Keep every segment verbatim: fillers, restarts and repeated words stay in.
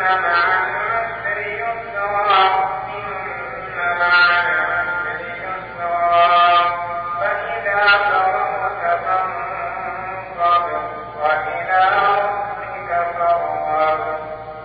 مع العسر يسرا إن مع العسر يسرا فإذا فرغت فانصب وإلى ربك فارغب.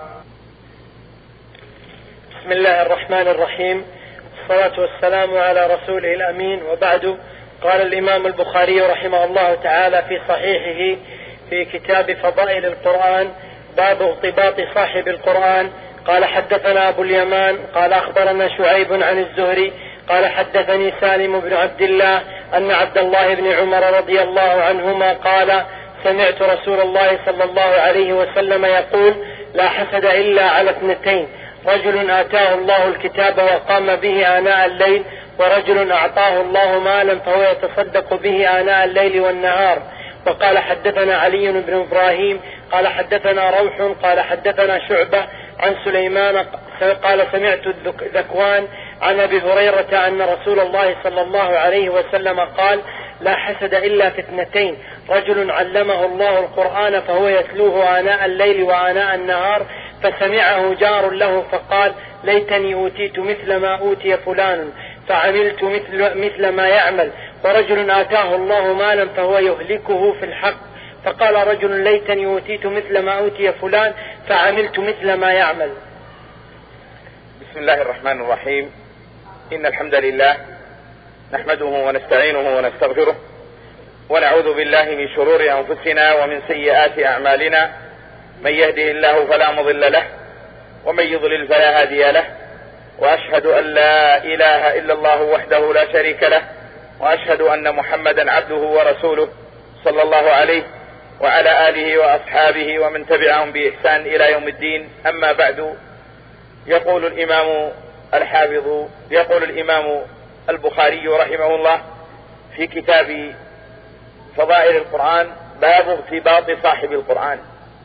بسم الله الرحمن الرحيم، والصلاة والسلام على رسوله الأمين، وبعد. قال الإمام البخاري رحمه الله تعالى في صحيحه في كتاب فضائل القرآن: باب اغتباط صاحب القرآن. قال: حدثنا أبو اليمان قال أخبرنا شعيب عن الزهري قال حدثني سالم بن عبد الله أن عبد الله بن عمر رضي الله عنهما قال: سمعت رسول الله صلى الله عليه وسلم يقول: لا حسد إلا على اثنتين: رجل آتاه الله الكتاب وقام به آناء الليل، ورجل أعطاه الله مالا فهو يتصدق به آناء الليل والنهار. وقال: حدثنا علي بن إبراهيم قال حدثنا روح قال حدثنا شعبة عن سليمان قال: سمعت ذكوان عن أبي هريرة أن رسول الله صلى الله عليه وسلم قال: لا حسد إلا في اثنتين: رجل علمه الله القرآن فهو يتلوه آناء الليل وآناء النهار، فسمعه جار له فقال: ليتني أوتيت مثل ما أوتي فلان فعملت مثل, مثل ما يعمل. ورجل آتاه الله مالا فهو يهلكه في الحق، فقال رجل: ليتني أوتيت مثل ما أوتي فلان فعملت مثل ما يعمل. بسم الله الرحمن الرحيم. إن الحمد لله نحمده ونستعينه ونستغفره، ونعوذ بالله من شرور أنفسنا ومن سيئات أعمالنا. من يهده الله فلا مضل له، ومن يضلل فلا هادي له، وأشهد أن لا إله إلا الله وحده لا شريك له، وأشهد أن محمدا عبده ورسوله صلى الله عليه وعلى آله وأصحابه ومن تبعهم بإحسان إلى يوم الدين. أما بعد، يقول الإمام الحافظ يقول الإمام البخاري رحمه الله في كتاب فضائل القرآن: باب ارتباط صاحب القرآن.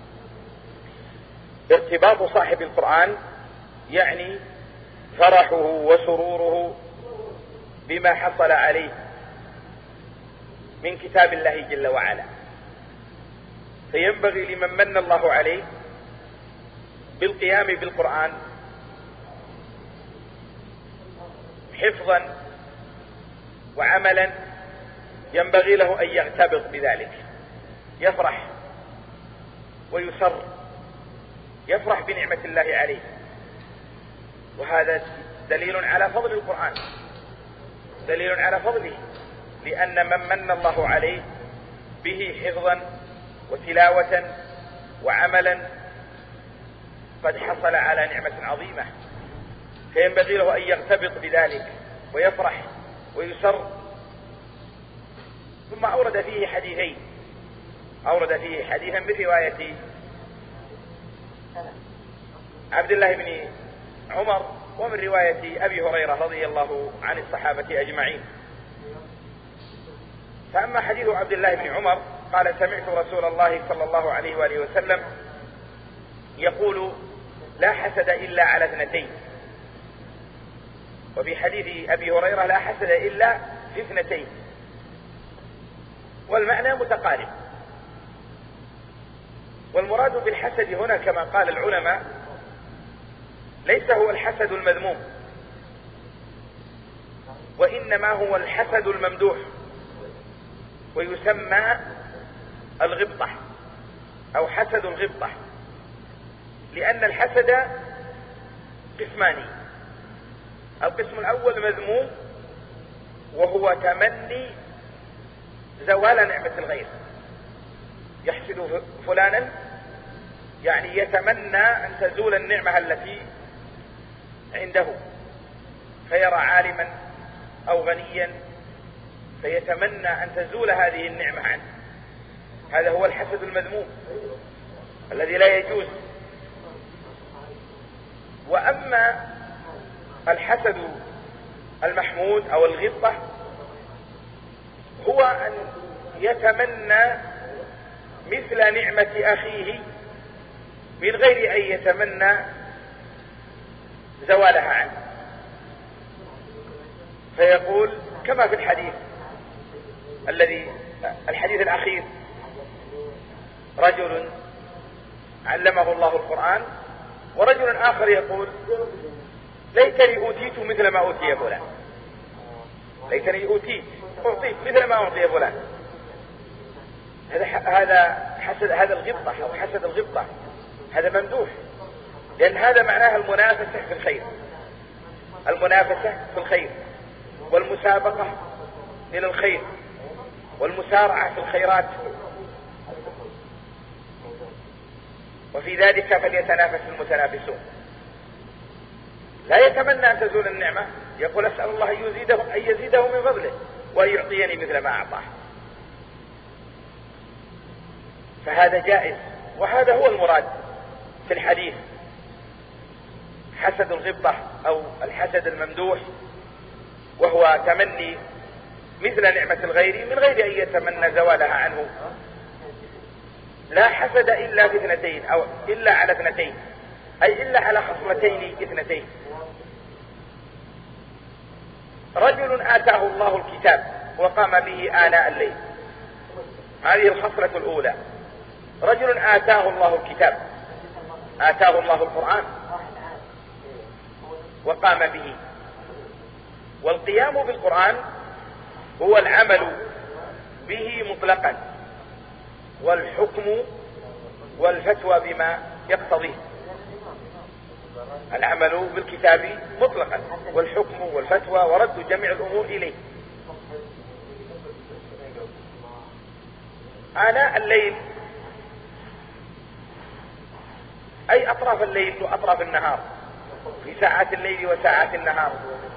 ارتباط صاحب القرآن يعني فرحه وسروره بما حصل عليه من كتاب الله جل وعلا. فينبغي لمن من الله عليه بالقيام بالقرآن حفظا وعملا، ينبغي له أن يغتبط بذلك، يفرح ويسر، يفرح بنعمة الله عليه. وهذا دليل على فضل القرآن، دليل على فضله، لأن من من الله عليه به حفظا وتلاوة وعملا قد حصل على نعمة عظيمة، فينبغي له أن يغتبط بذلك ويفرح ويسر. ثم أورد فيه حديثين، أورد فيه حديثا من رواية عبد الله بن عمر ومن رواية أبي هريرة رضي الله عن الصحابة أجمعين. فأما حديث عبد الله بن عمر قال: سمعت رسول الله صلى الله عليه وآله وسلم يقول: لا حسد إلا على اثنتين. وفي حديث أبي هريرة: لا حسد إلا في اثنتين. والمعنى متقارب. والمراد بالحسد هنا كما قال العلماء ليس هو الحسد المذموم، وإنما هو الحسد الممدوح، ويسمى الغبطة أو حسد الغبطة، لأن الحسد قسمان: القسم الأول مذموم، وهو تمني زوال نعمة الغير. يحسد فلانا يعني يتمنى أن تزول النعمة التي عنده، فيرى عالما أو غنيا فيتمنى أن تزول هذه النعمة عنه. هذا هو الحسد المذموم الذي لا يجوز. وأما الحسد المحمود أو الغبطة هو أن يتمنى مثل نعمة أخيه من غير أن يتمنى زوالها عنه، فيقول كما في الحديث الذي الحديث الأخير: رجل علمه الله القرآن ورجل آخر يقول ليتني أوتيت مثل ما أوتي فلان، ليتني أوتيت أعطيت مثل ما أعطي فلان. هذا هذا حسد، هذا الغبطة أو حسد الغبطة، هذا ممدوح، لأن هذا معناها المنافسة في الخير، المنافسة في الخير والمسابقة إلى الخير والمسارعة في الخيرات، وفي ذلك فليتنافس المتنافسون. لا يتمنى أن تزول النعمة، يقول أسأل الله أن يزيده, أن يزيده من فضله وأن يعطيني مثل ما أعطاه. فهذا جائز، وهذا هو المراد في الحديث، حسد الغبطة أو الحسد الممدوح، وهو تمني مثل نعمة الغير من غير أن يتمنى زوالها عنه. لا حسد إلا في اثنتين أو إلا على اثنتين، أي إلا على خصلتين اثنتين. رجل آتاه الله الكتاب وقام به آناء الليل، هذه الخصلة الأولى. رجل آتاه الله الكتاب، آتاه الله القرآن وقام به. والقيام بالقرآن هو العمل به مطلقا، والحكم والفتوى بما يقتضيه. العمل بالكتاب مطلقا والحكم والفتوى ورد جميع الأمور إليه. آناء الليل أي أطراف الليل وأطراف النهار، في ساعات الليل وساعات النهار.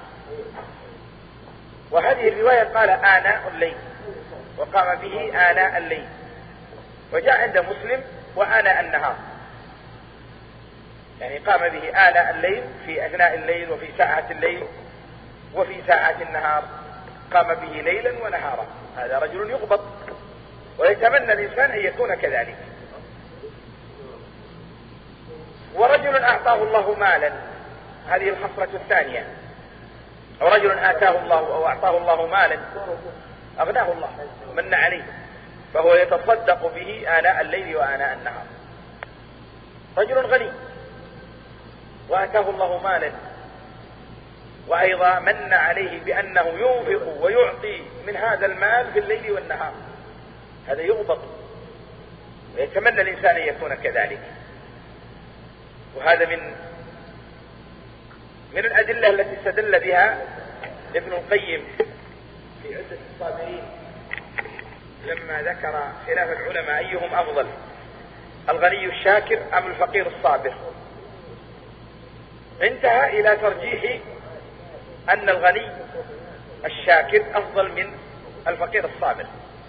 وهذه الرواية قال آناء الليل وقام به آناء الليل، وجاء عند مسلم وآناء النهار، يعني قام به آناء الليل في أثناء الليل وفي ساعات الليل وفي ساعات النهار، قام به ليلا ونهارا. هذا رجل يغبط، ويتمنى الإنسان أن يكون كذلك. ورجل أعطاه الله مالا، هذه الخصلة الثانية. ورجل آتاه الله أو أعطاه الله مالا أغناه الله ومن عليه، فهو يتصدق به آناء الليل وآناء النهار. رجل غني وآتاه الله مالا وأيضا من عليه بأنه ينفق ويعطي من هذا المال في الليل والنهار، هذا يغبط، ويتمنى الإنسان أن يكون كذلك. وهذا من من الأدلة التي استدل بها ابن القيم في عدة الصابرين لما ذكر خلاف العلماء أيهم أفضل، الغني الشاكر أم الفقير الصابر. انتهى إلى ترجيح أن الغني الشاكر أفضل من الفقير الصابر،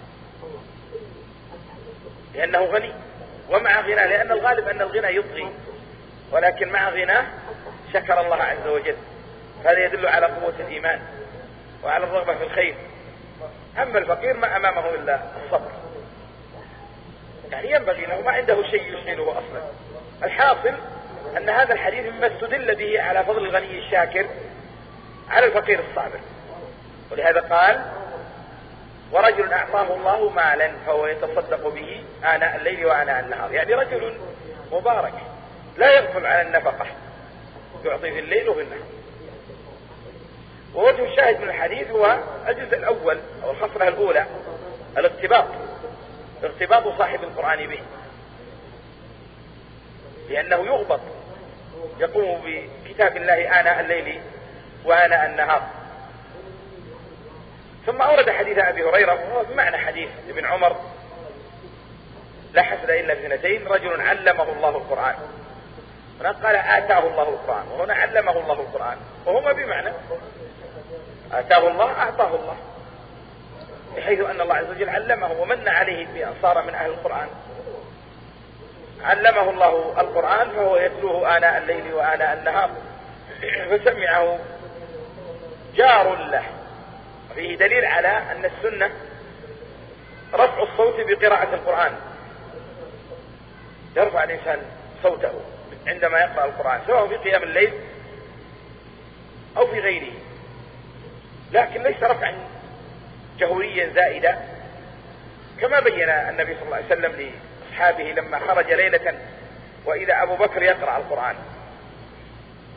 لأنه غني ومع غناه، لأن الغالب أن الغنى يطغي، ولكن مع غناه شكر الله عز وجل. هذا يدل على قوة الإيمان وعلى الرغبة في الخير. أما الفقير ما أمامه إلا الصبر، يعني ينبغي له، ما عنده شيء يشغله أصلا. الحاصل أن هذا الحديث مما استدل به على فضل الغني الشاكر على الفقير الصابر. ولهذا قال ورجل أعطاه الله مالا فهو يتصدق به آناء الليل وآناء النهار، يعني رجل مبارك لا يغفل عن النفقة، يعطي في الليل وفي النهار. ووجه الشاهد من الحديث هو الجزء الأول أو الخصلة الأولى، الارتباط، ارتباط صاحب القرآن به، لأنه يغبط، يقوم بكتاب الله آناء الليل وآناء النهار. ثم أورد حديث أبي هريرة وهو بمعنى حديث ابن عمر لا حسد إلا باثنتين، رجل علمه الله القرآن. هنا قال آتاه الله القرآن، وهنا علمه الله القرآن، وهما بمعنى آتاه الله أعطاه الله، بحيث أن الله عز وجل علمه ومن عليه بأن صار من أهل القرآن. علمه الله القرآن فهو يتلوه آناء الليل وآناء النهار، فسمعه جار له. فيه دليل على أن السنة رفع الصوت بقراءة القرآن، يرفع الإنسان صوته عندما يقرأ القرآن، سواء في قيام الليل أو في غيره، لكن ليس رفعا جهوريا زائدا، كما بين النبي صلى الله عليه وسلم لأصحابه لما خرج ليلة وإذا أبو بكر يقرأ القرآن،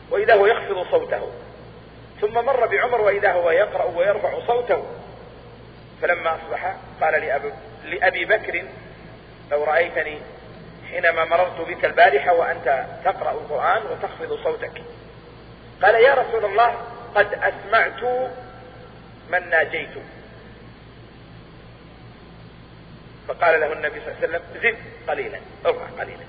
وإذا هو يخفض صوته، ثم مر بعمر وإذا هو يقرأ ويرفع صوته، فلما أصبح قال لأبي, لأبي بكر لو رأيتني حينما مررت بك البارحة وأنت تقرأ القرآن وتخفض صوتك. قال يا رسول الله قد أسمعت من ناجيت. فقال له النبي صلى الله عليه وسلم زد قليلا، ارفع قليلا.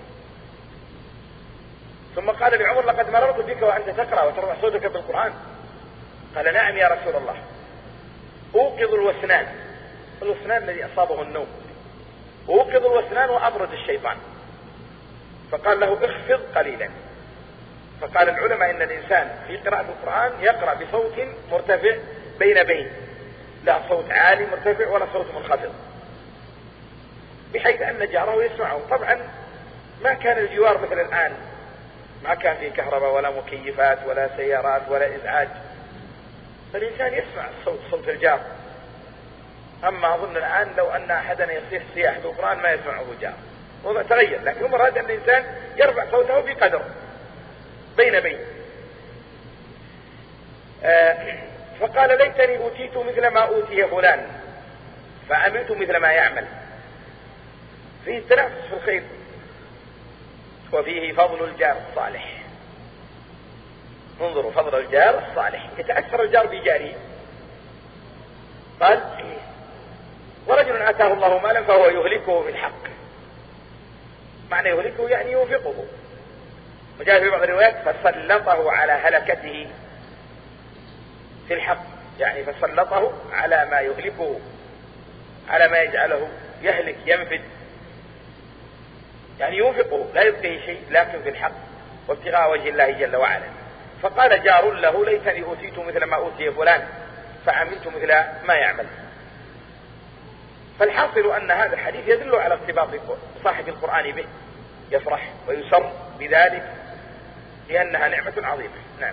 ثم قال لعمر لقد مررت بك وأنت تقرأ وترفع صوتك بالقرآن. قال نعم يا رسول الله، أوقظ الوسنان، الوسنان الذي أصابه النوم، أوقظ الوسنان وأبرد الشيطان. فقال له اخفض قليلا. فقال العلماء إن الإنسان في قراءة القرآن يقرأ بصوت مرتفع بين بين، لا صوت عالي مرتفع ولا صوت منخفض، بحيث أن جاره يسمعه. طبعا ما كان الجوار مثل الآن، ما كان في كهرباء ولا مكيفات ولا سيارات ولا إزعاج، فالإنسان يسمع الصوت صوت الجار. أما أظن الآن لو أن أحدنا يصيح صياح بالقرآن ما يسمعه جار، وضع تغير. لكن مراد أن الإنسان يرفع صوته بقدر بين بين. آه فقال ليتني أوتيت مثل ما أوتي فلان فعملت مثل ما يعمل. فيه التنافس في الخير، وفيه فضل الجار الصالح. انظروا فضل الجار الصالح، يتأثر الجار بجاره. قال ورجل آتاه الله مالا فهو يهلكه بالحق. معنى يهلكه يعني ينفقه. وجاء في بعض الروايات فسلطه على هلكته في الحق، يعني فسلطه على ما يهلكه، على ما يجعله يهلك ينفد، يعني ينفقه لا يبقيه شيء لكن في الحق وابتغاء وجه الله جل وعلا. فقال جار له ليتني أوتيت مثل ما أوتي فلان فعملت مثل ما يعمل. فالحاصل أن هذا الحديث يدل على ارتباط صاحب القرآن به، يفرح ويسر بذلك لأنها نعمة عظيمة. نعم.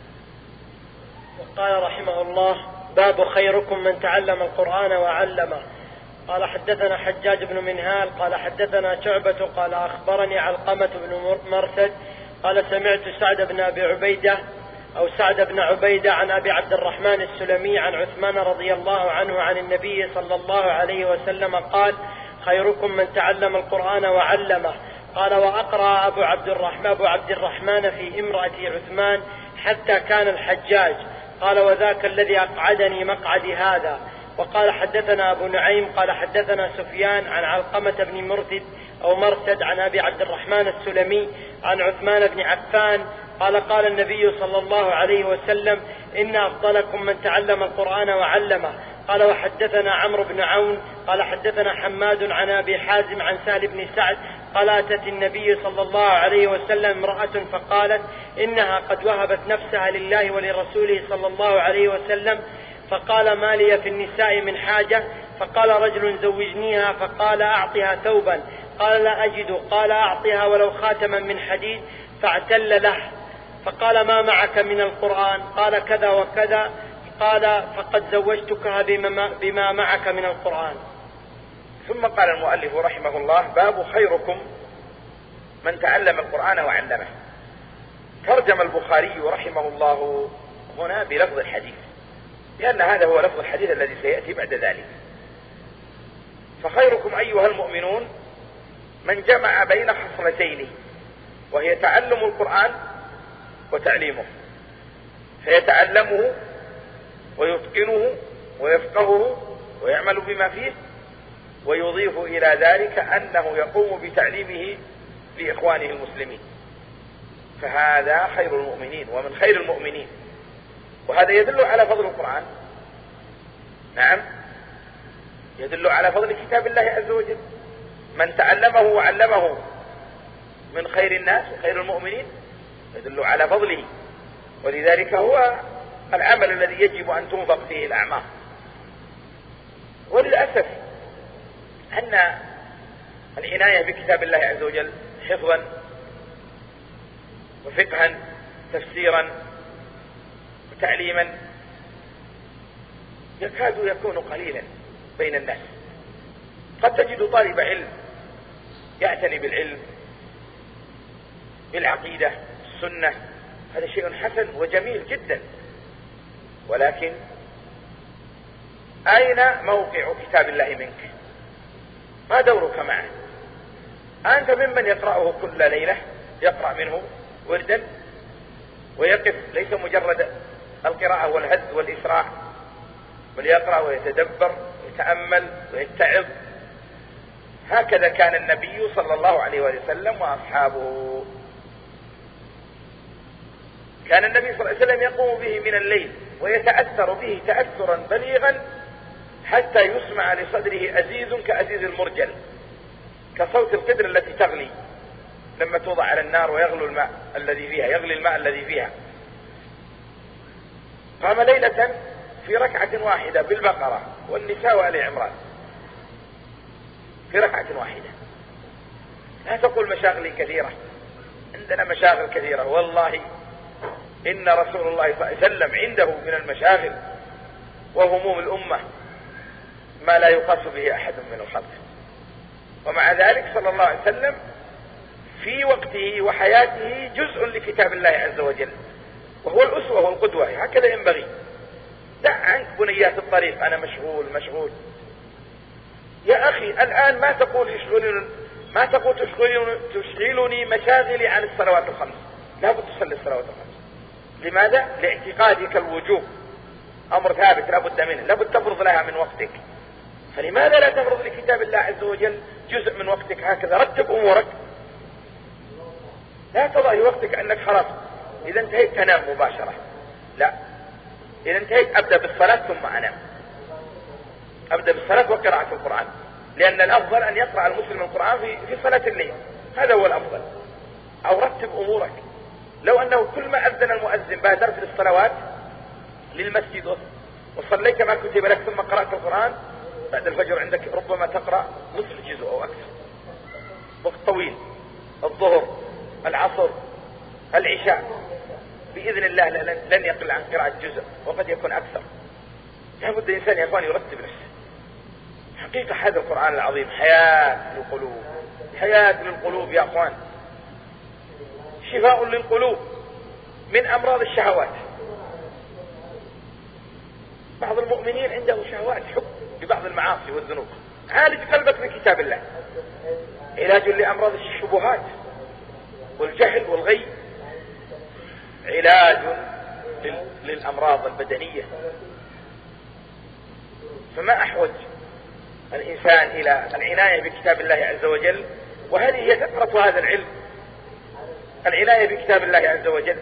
وقال رحمه الله باب خيركم من تعلم القرآن وعلمه. قال حدثنا حجاج بن منهال قال حدثنا شعبة قال أخبرني علقمة بن مرثد قال سمعت سعد بن أبي عبيدة أو سعد بن عبيدة عن أبي عبد الرحمن السلمي عن عثمان رضي الله عنه عن النبي صلى الله عليه وسلم قال خيركم من تعلم القرآن وعلمه. قال وأقرأ أبو عبد الرحمن, أبو عبد الرحمن في امرأة عثمان حتى كان الحجاج. قال وذاك الذي أقعدني مقعدي هذا. وقال حدثنا أبو نعيم قال حدثنا سفيان عن علقمة بن مرثد أو مرثد عن أبي عبد الرحمن السلمي عن عثمان بن عفان قال قال النبي صلى الله عليه وسلم إن أفضلكم من تعلم القرآن وعلمه. قال وحدثنا عمرو بن عون قال حدثنا حماد عن أبي حازم عن سهل بن سعد قال أتت النبي صلى الله عليه وسلم امرأة فقالت إنها قد وهبت نفسها لله ولرسوله صلى الله عليه وسلم. فقال ما لي في النساء من حاجة؟ فقال رجل زوجنيها. فقال أعطها ثوبا. قال لا أجد. قال أعطها ولو خاتما من حديد. فاعتل له. فقال ما معك من القرآن؟ قال كذا وكذا. قال فقد زوجتكها بما, بما معك من القرآن. ثم قال المؤلف رحمه الله باب خيركم من تعلم القرآن وعلمه. ترجم البخاري رحمه الله هنا بلفظ الحديث، لأن هذا هو لفظ الحديث الذي سيأتي بعد ذلك. فخيركم أيها المؤمنون من جمع بين خصلتين، وهي تعلم القرآن وتعليمه، فيتعلمه ويتقنه ويفقهه ويعمل بما فيه، ويضيف إلى ذلك أنه يقوم بتعليمه لإخوانه المسلمين، فهذا خير المؤمنين ومن خير المؤمنين. وهذا يدل على فضل القرآن. نعم، يدل على فضل كتاب الله عز وجل. من تعلمه وعلمه من خير الناس وخير المؤمنين يدل على فضله، ولذلك هو العمل الذي يجب أن تنفق فيه الأعمار. وللأسف أن العناية بكتاب الله عز وجل حفظا وفقها تفسيرا وتعليما يكاد يكون قليلا بين الناس. قد تجد طالب علم يعتني بالعلم بالعقيدة السنة هذا شيء حسن وجميل جدا، ولكن أين موقع كتاب الله منك؟ ما دورك معه؟ أنت ممن يقرأه كل ليلة، يقرأ منه وردا ويقف، ليس مجرد القراءة والهد والإسراع، بل يقرأ ويتدبر ويتأمل ويتعظ. هكذا كان النبي صلى الله عليه وسلم وأصحابه. كان النبي صلى الله عليه وسلم يقوم به من الليل ويتأثر به تأثرا بليغا حتى يسمع لصدره أزيز كأزيز المرجل، كصوت القدر التي تغلي لما توضع على النار ويغلو الماء الذي فيها، يغلي الماء الذي فيها. قام ليلة في ركعة واحدة بالبقرة والنساء وآل عمران، في ركعة واحدة. لا تقول مشاغلي كثيرة، عندنا مشاغل كثيرة، والله إن رسول الله صلى الله عليه وسلم عنده من المشاغل وهموم الأمة ما لا يقاس به أحد من الخلق. ومع ذلك صلى الله عليه وسلم في وقته وحياته جزء لكتاب الله عز وجل، وهو الأسوة والقدوة. هكذا ينبغي. دع عنك بنيات الطريق، أنا مشغول مشغول. يا أخي الآن ما تقول يشغلني، ما تقول تشغلني, تشغلني مشاغلي عن الصلوات الخمس. لا بد تصلي الصلوات الخمس. لماذا؟ لاعتقادك الوجوب، أمر ثابت لا بد منه، لا بد تفرض لها من وقتك. فلماذا لا تفرض لكتاب الله عز وجل جزء من وقتك؟ هكذا رتب أمورك. لا تضع وقتك أنك خلاص إذا انتهيت تنام مباشرة. لا، إذا انتهيت أبدأ بالصلاة ثم أنام. أبدأ بالصلاة وقراءة القرآن، لأن الأفضل أن يقرأ المسلم القرآن في في صلاة الليل، هذا هو الأفضل. أو رتب أمورك. لو أنه كل ما أذن المؤذن بادرت للصلوات للمسجد وصليت ما كتب لك ثم قرأت القرآن، بعد الفجر عندك ربما تقرأ نصف جزء أو أكثر، وقت طويل. الظهر، العصر، العشاء، بإذن الله لن يقل عن قراءة جزء، وقد يكون أكثر. لابد الإنسان يا أخوان يرتب نفسه. حقيقة هذا القرآن العظيم حياة للقلوب، حياة للقلوب يا أخوان، شفاء للقلوب من أمراض الشهوات. بعض المؤمنين عنده شهوات، حب ببعض المعاصي والذنوب. عالج قلبك بكتاب الله. علاج لأمراض الشبهات والجهل والغي، علاج للأمراض البدنية. فما أحوج الإنسان إلى العناية بكتاب الله عز وجل، وهذه هي ثمرة هذا العلم، العناية بكتاب الله عز وجل.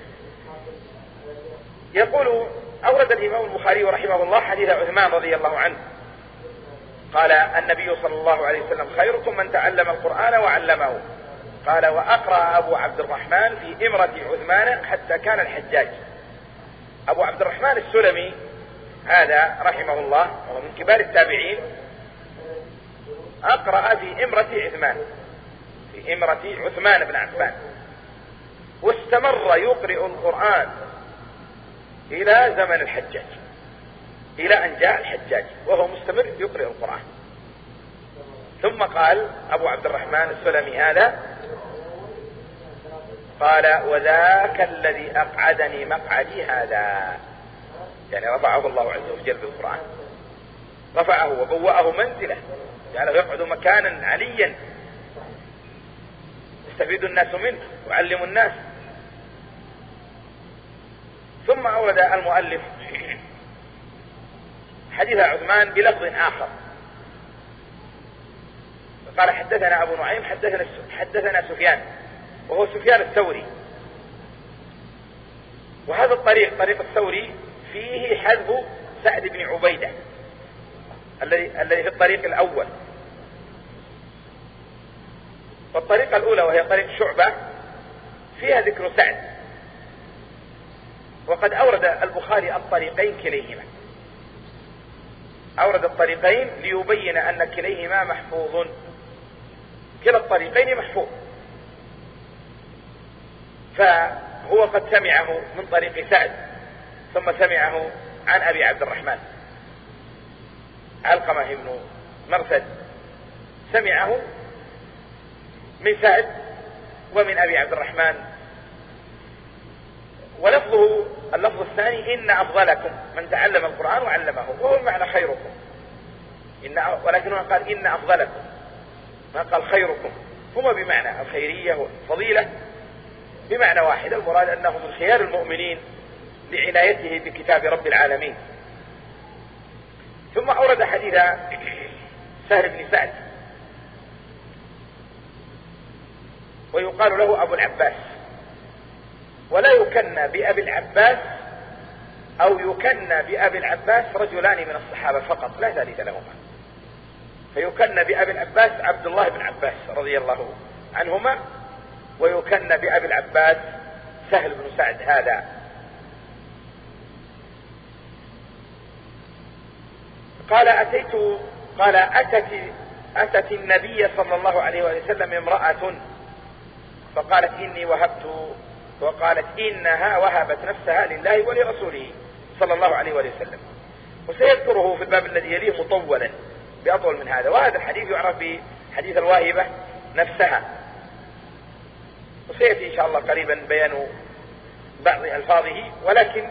يقول أورد الإمام البخاري رحمه الله حديث عثمان رضي الله عنه قال النبي صلى الله عليه وسلم: خيركم من تعلم القرآن وعلمه. قال: وأقرأ أبو عبد الرحمن في إمرة عثمان حتى كان الحجاج. أبو عبد الرحمن السلمي هذا رحمه الله وهو من كبار التابعين، أقرأ في إمرة عثمان، في إمرة عثمان بن عفان، واستمر يقرئ القرآن إلى زمن الحجاج، إلى أن جاء الحجاج وهو مستمر يقرئ القرآن. ثم قال أبو عبد الرحمن السلمي هذا، قال: وذاك الذي أقعدني مقعدي هذا، يعني رفعه الله عز وجل بالقرآن، رفعه وبوأه منزله، جعله يقعد مكانا عليا يستفيد الناس منه ويعلم الناس. ثم أورد المؤلف حديث عثمان بلفظ آخر، قال: حدثنا أبو نعيم حدثنا حدثنا سفيان، وهو سفيان الثوري. وهذا الطريق طريق الثوري فيه حذف سعد بن عبيدة الذي الذي في الطريق الأول. والطريقة الأولى وهي طريق شعبة فيها ذكر سعد. وقد أورد البخاري الطريقين كليهما، أورد الطريقين ليبين أن كليهما محفوظ، كلا الطريقين محفوظ. فهو قد سمعه من طريق سعد، ثم سمعه عن أبي عبد الرحمن علقمة بن مرثد، سمعه من سعد ومن أبي عبد الرحمن ولفظه اللفظ الثاني إن أفضلكم من تعلم القرآن وعلمه، وهو المعنى خيركم، إن ولكنه قال إن أفضلكم، ما قال خيركم، هما بمعنى الخيرية والفضيلة بمعنى واحد، المراد أنهم من خيار المؤمنين لعنايته بكتاب رب العالمين. ثم أورد حديث سهل بن سعد ويقال له أبو العباس، ولا يكنى بأبي العباس أو يكنى بأبي العباس رجلان من الصحابة فقط لا ثالث لهما، فيكنى بأبي العباس عبد الله بن عباس رضي الله عنهما، ويكنى بأبي العباس سهل بن سعد هذا. قال أتيت قال أتت أتت النبي صلى الله عليه وسلم امرأة فقالت إني وهبت، وقالت إنها وهبت نفسها لله ولرسوله صلى الله عليه وسلم، وسيذكره في الباب الذي يليه مطولا بأطول من هذا. وهذا الحديث يعرف بحديث الواهبة نفسها، وسيأتي إن شاء الله قريبا بيان بعض ألفاظه، ولكن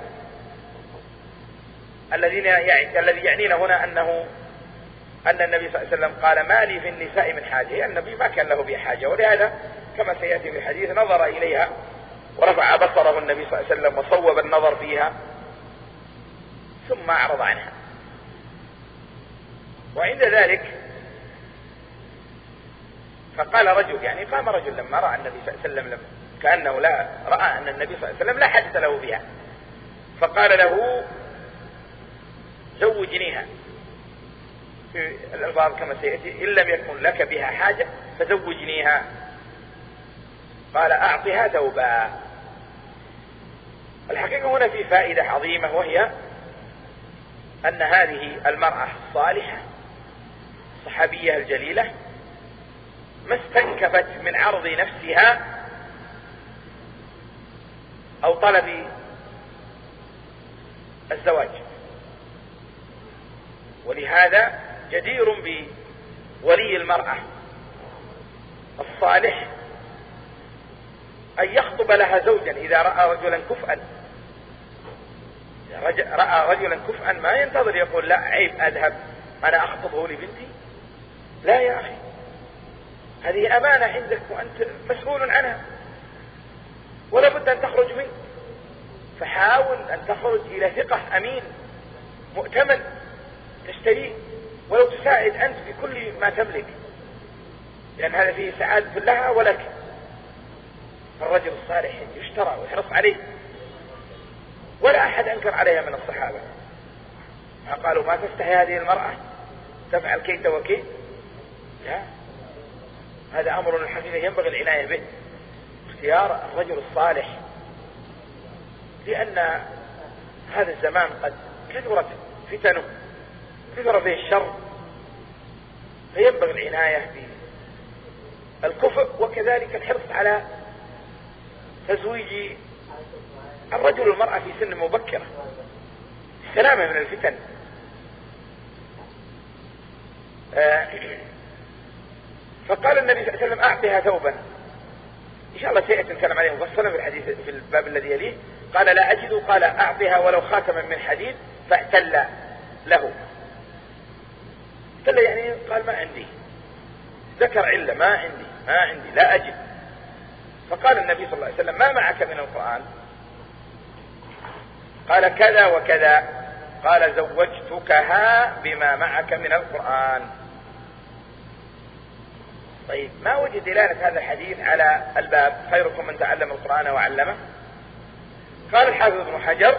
الذين يعني الذي يعنينا هنا أنه أن النبي صلى الله عليه وسلم قال ما لي في النساء من حاجة، النبي ما كان له بحاجة، ولهذا كما سيأتي في الحديث نظر إليها ورفع بصره النبي صلى الله عليه وسلم وصوب النظر فيها ثم أعرض عنها. وعند ذلك فقال رجل، يعني قام رجل لما رأى النبي صلى الله عليه وسلم، كأنه لا رأى أن النبي صلى الله عليه وسلم لا حدث له بها، فقال له زوجنيها، في الألفاظ كما سيأتي إن لم يكن لك بها حاجة فزوجنيها. قال أعطها ثوبا. الحقيقة هنا في فائدة عظيمة، وهي أن هذه المرأة الصالحة الصحابية الجليلة ما استنكفت من عرض نفسها أو طلب الزواج، ولهذا جدير بولي المرأة الصالح أن يخطب لها زوجا إذا رأى رجلا كفءا. رأى رجلا كفءا ما ينتظر يقول لا عيب أذهب أنا أخطبه لبنتي، لا يا أخي، هذه أمانة عندك وأنت مسؤول عنها ولا بد أن تخرج منك، فحاول أن تخرج إلى ثقة أمين مؤتمن تشتريه، ولو تساعد أنت بكل ما تملك، لأن هذا فيه سعادة لها ولك. الرجل الصالح يشترى ويحرص عليه، ولا أحد أنكر عليها من الصحابة، قالوا ما تستحي هذه المرأة تفعل كيت وكيت، لا، هذا أمر الحقيقة ينبغي العناية به، اختيار الرجل الصالح، لأن هذا الزمان قد كثرت فتنه، كثر فيه الشر، فينبغي العناية بالكفء، وكذلك الحرص على تزويج الرجل والمرأة في سن مبكرة، سلامة من الفتن. آه فقال النبي صلى الله عليه وسلم أعطها ثوبا، إن شاء الله سيأتي نتكلم عليه مفصلا في الحديث في الباب الذي يليه. قال لا أجد، قال أعطها ولو خاتما من حديد، فاعتل له. اعتل يعني قال ما عندي، ذكر علة ما عندي ما عندي لا أجد. فقال النبي صلى الله عليه وسلم ما معك من القرآن؟ قال كذا وكذا. قال زوجتكها بما معك من القرآن. طيب ما وجه دلالة هذا الحديث على الباب خيركم من تعلم القرآن وعلمه؟ قال الحافظ ابن حجر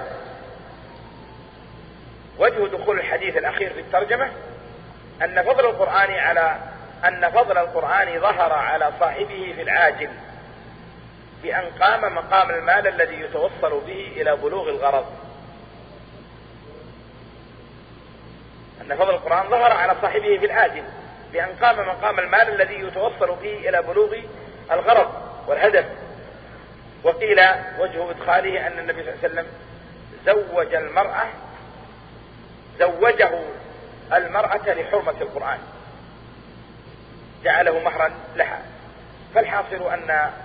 وجه دخول الحديث الأخير في الترجمة أن فضل القرآن على أن فضل القرآن ظهر على صاحبه في العاجل بأن قام مقام المال الذي يتوصل به إلى بلوغ الغرض. أن فضل القرآن ظهر على صاحبه في العاجل بأن قام مقام المال الذي يتوصل به إلى بلوغ الغرض والهدف. وقيل وجه إدخاله أن النبي صلى الله عليه وسلم زوج المرأة زوجه المرأة لحرمة القرآن، جعله مهرا لها. فالحاصل أن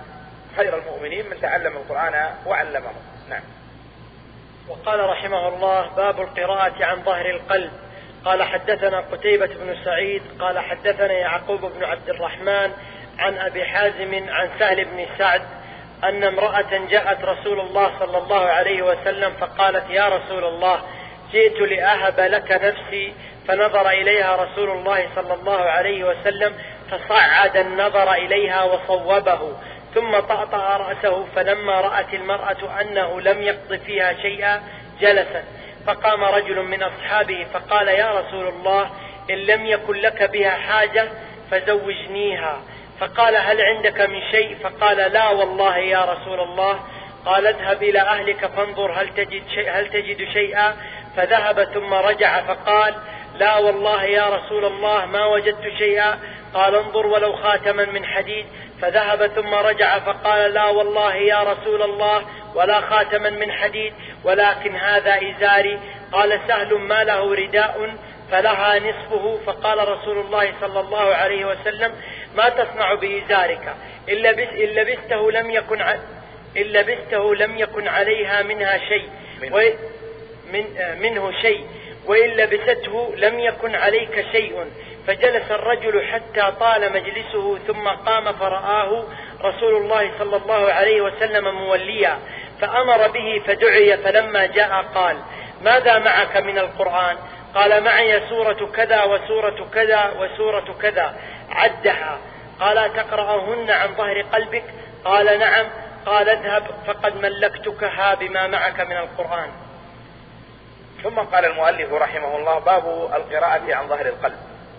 خير المؤمنين من تعلم القرآن وعلمه. نعم. وقال رحمه الله: باب القراءة عن ظهر القلب. قال: حدثنا قتيبة بن سعيد قال حدثنا يعقوب بن عبد الرحمن عن أبي حازم عن سهل بن سعد أن امرأة جاءت رسول الله صلى الله عليه وسلم فقالت: يا رسول الله، جئت لأهب لك نفسي. فنظر إليها رسول الله صلى الله عليه وسلم فصعد النظر إليها وصوبه، ثم طأطأ رأسه. فلما رأت المرأة أنه لم يقض فيها شيئا جلست. فقام رجل من أصحابه فقال: يا رسول الله، إن لم يكن لك بها حاجة فزوجنيها. فقال: هل عندك من شيء؟ فقال: لا والله يا رسول الله. قال: اذهب إلى أهلك فانظر هل تجد, شيء هل تجد شيئا. فذهب ثم رجع فقال: لا والله يا رسول الله ما وجدت شيئا. قال: انظر ولو خاتما من حديد. فذهب ثم رجع فقال: لا والله يا رسول الله ولا خاتما من حديد، ولكن هذا إزاري. قال سهل: ما له رداء فلها نصفه. فقال رسول الله صلى الله عليه وسلم: ما تصنع بإزارك؟ إن لبسته لم يكن ع... إن لبسته لم يكن عليها منها شيء و... من... منه شيء، وإن لبسته لم يكن عليك شيء. فجلس الرجل حتى طال مجلسه، ثم قام فرآه رسول الله صلى الله عليه وسلم موليا، فأمر به فدعي. فلما جاء قال: ماذا معك من القرآن؟ قال: معي سورة كذا وسورة كذا وسورة كذا. عدها. قال: تقرأهن عن ظهر قلبك؟ قال: نعم. قال: اذهب فقد ملكتكها بما معك من القرآن. ثم قال المؤلف رحمه الله: باب القراءة عن ظهر القلب،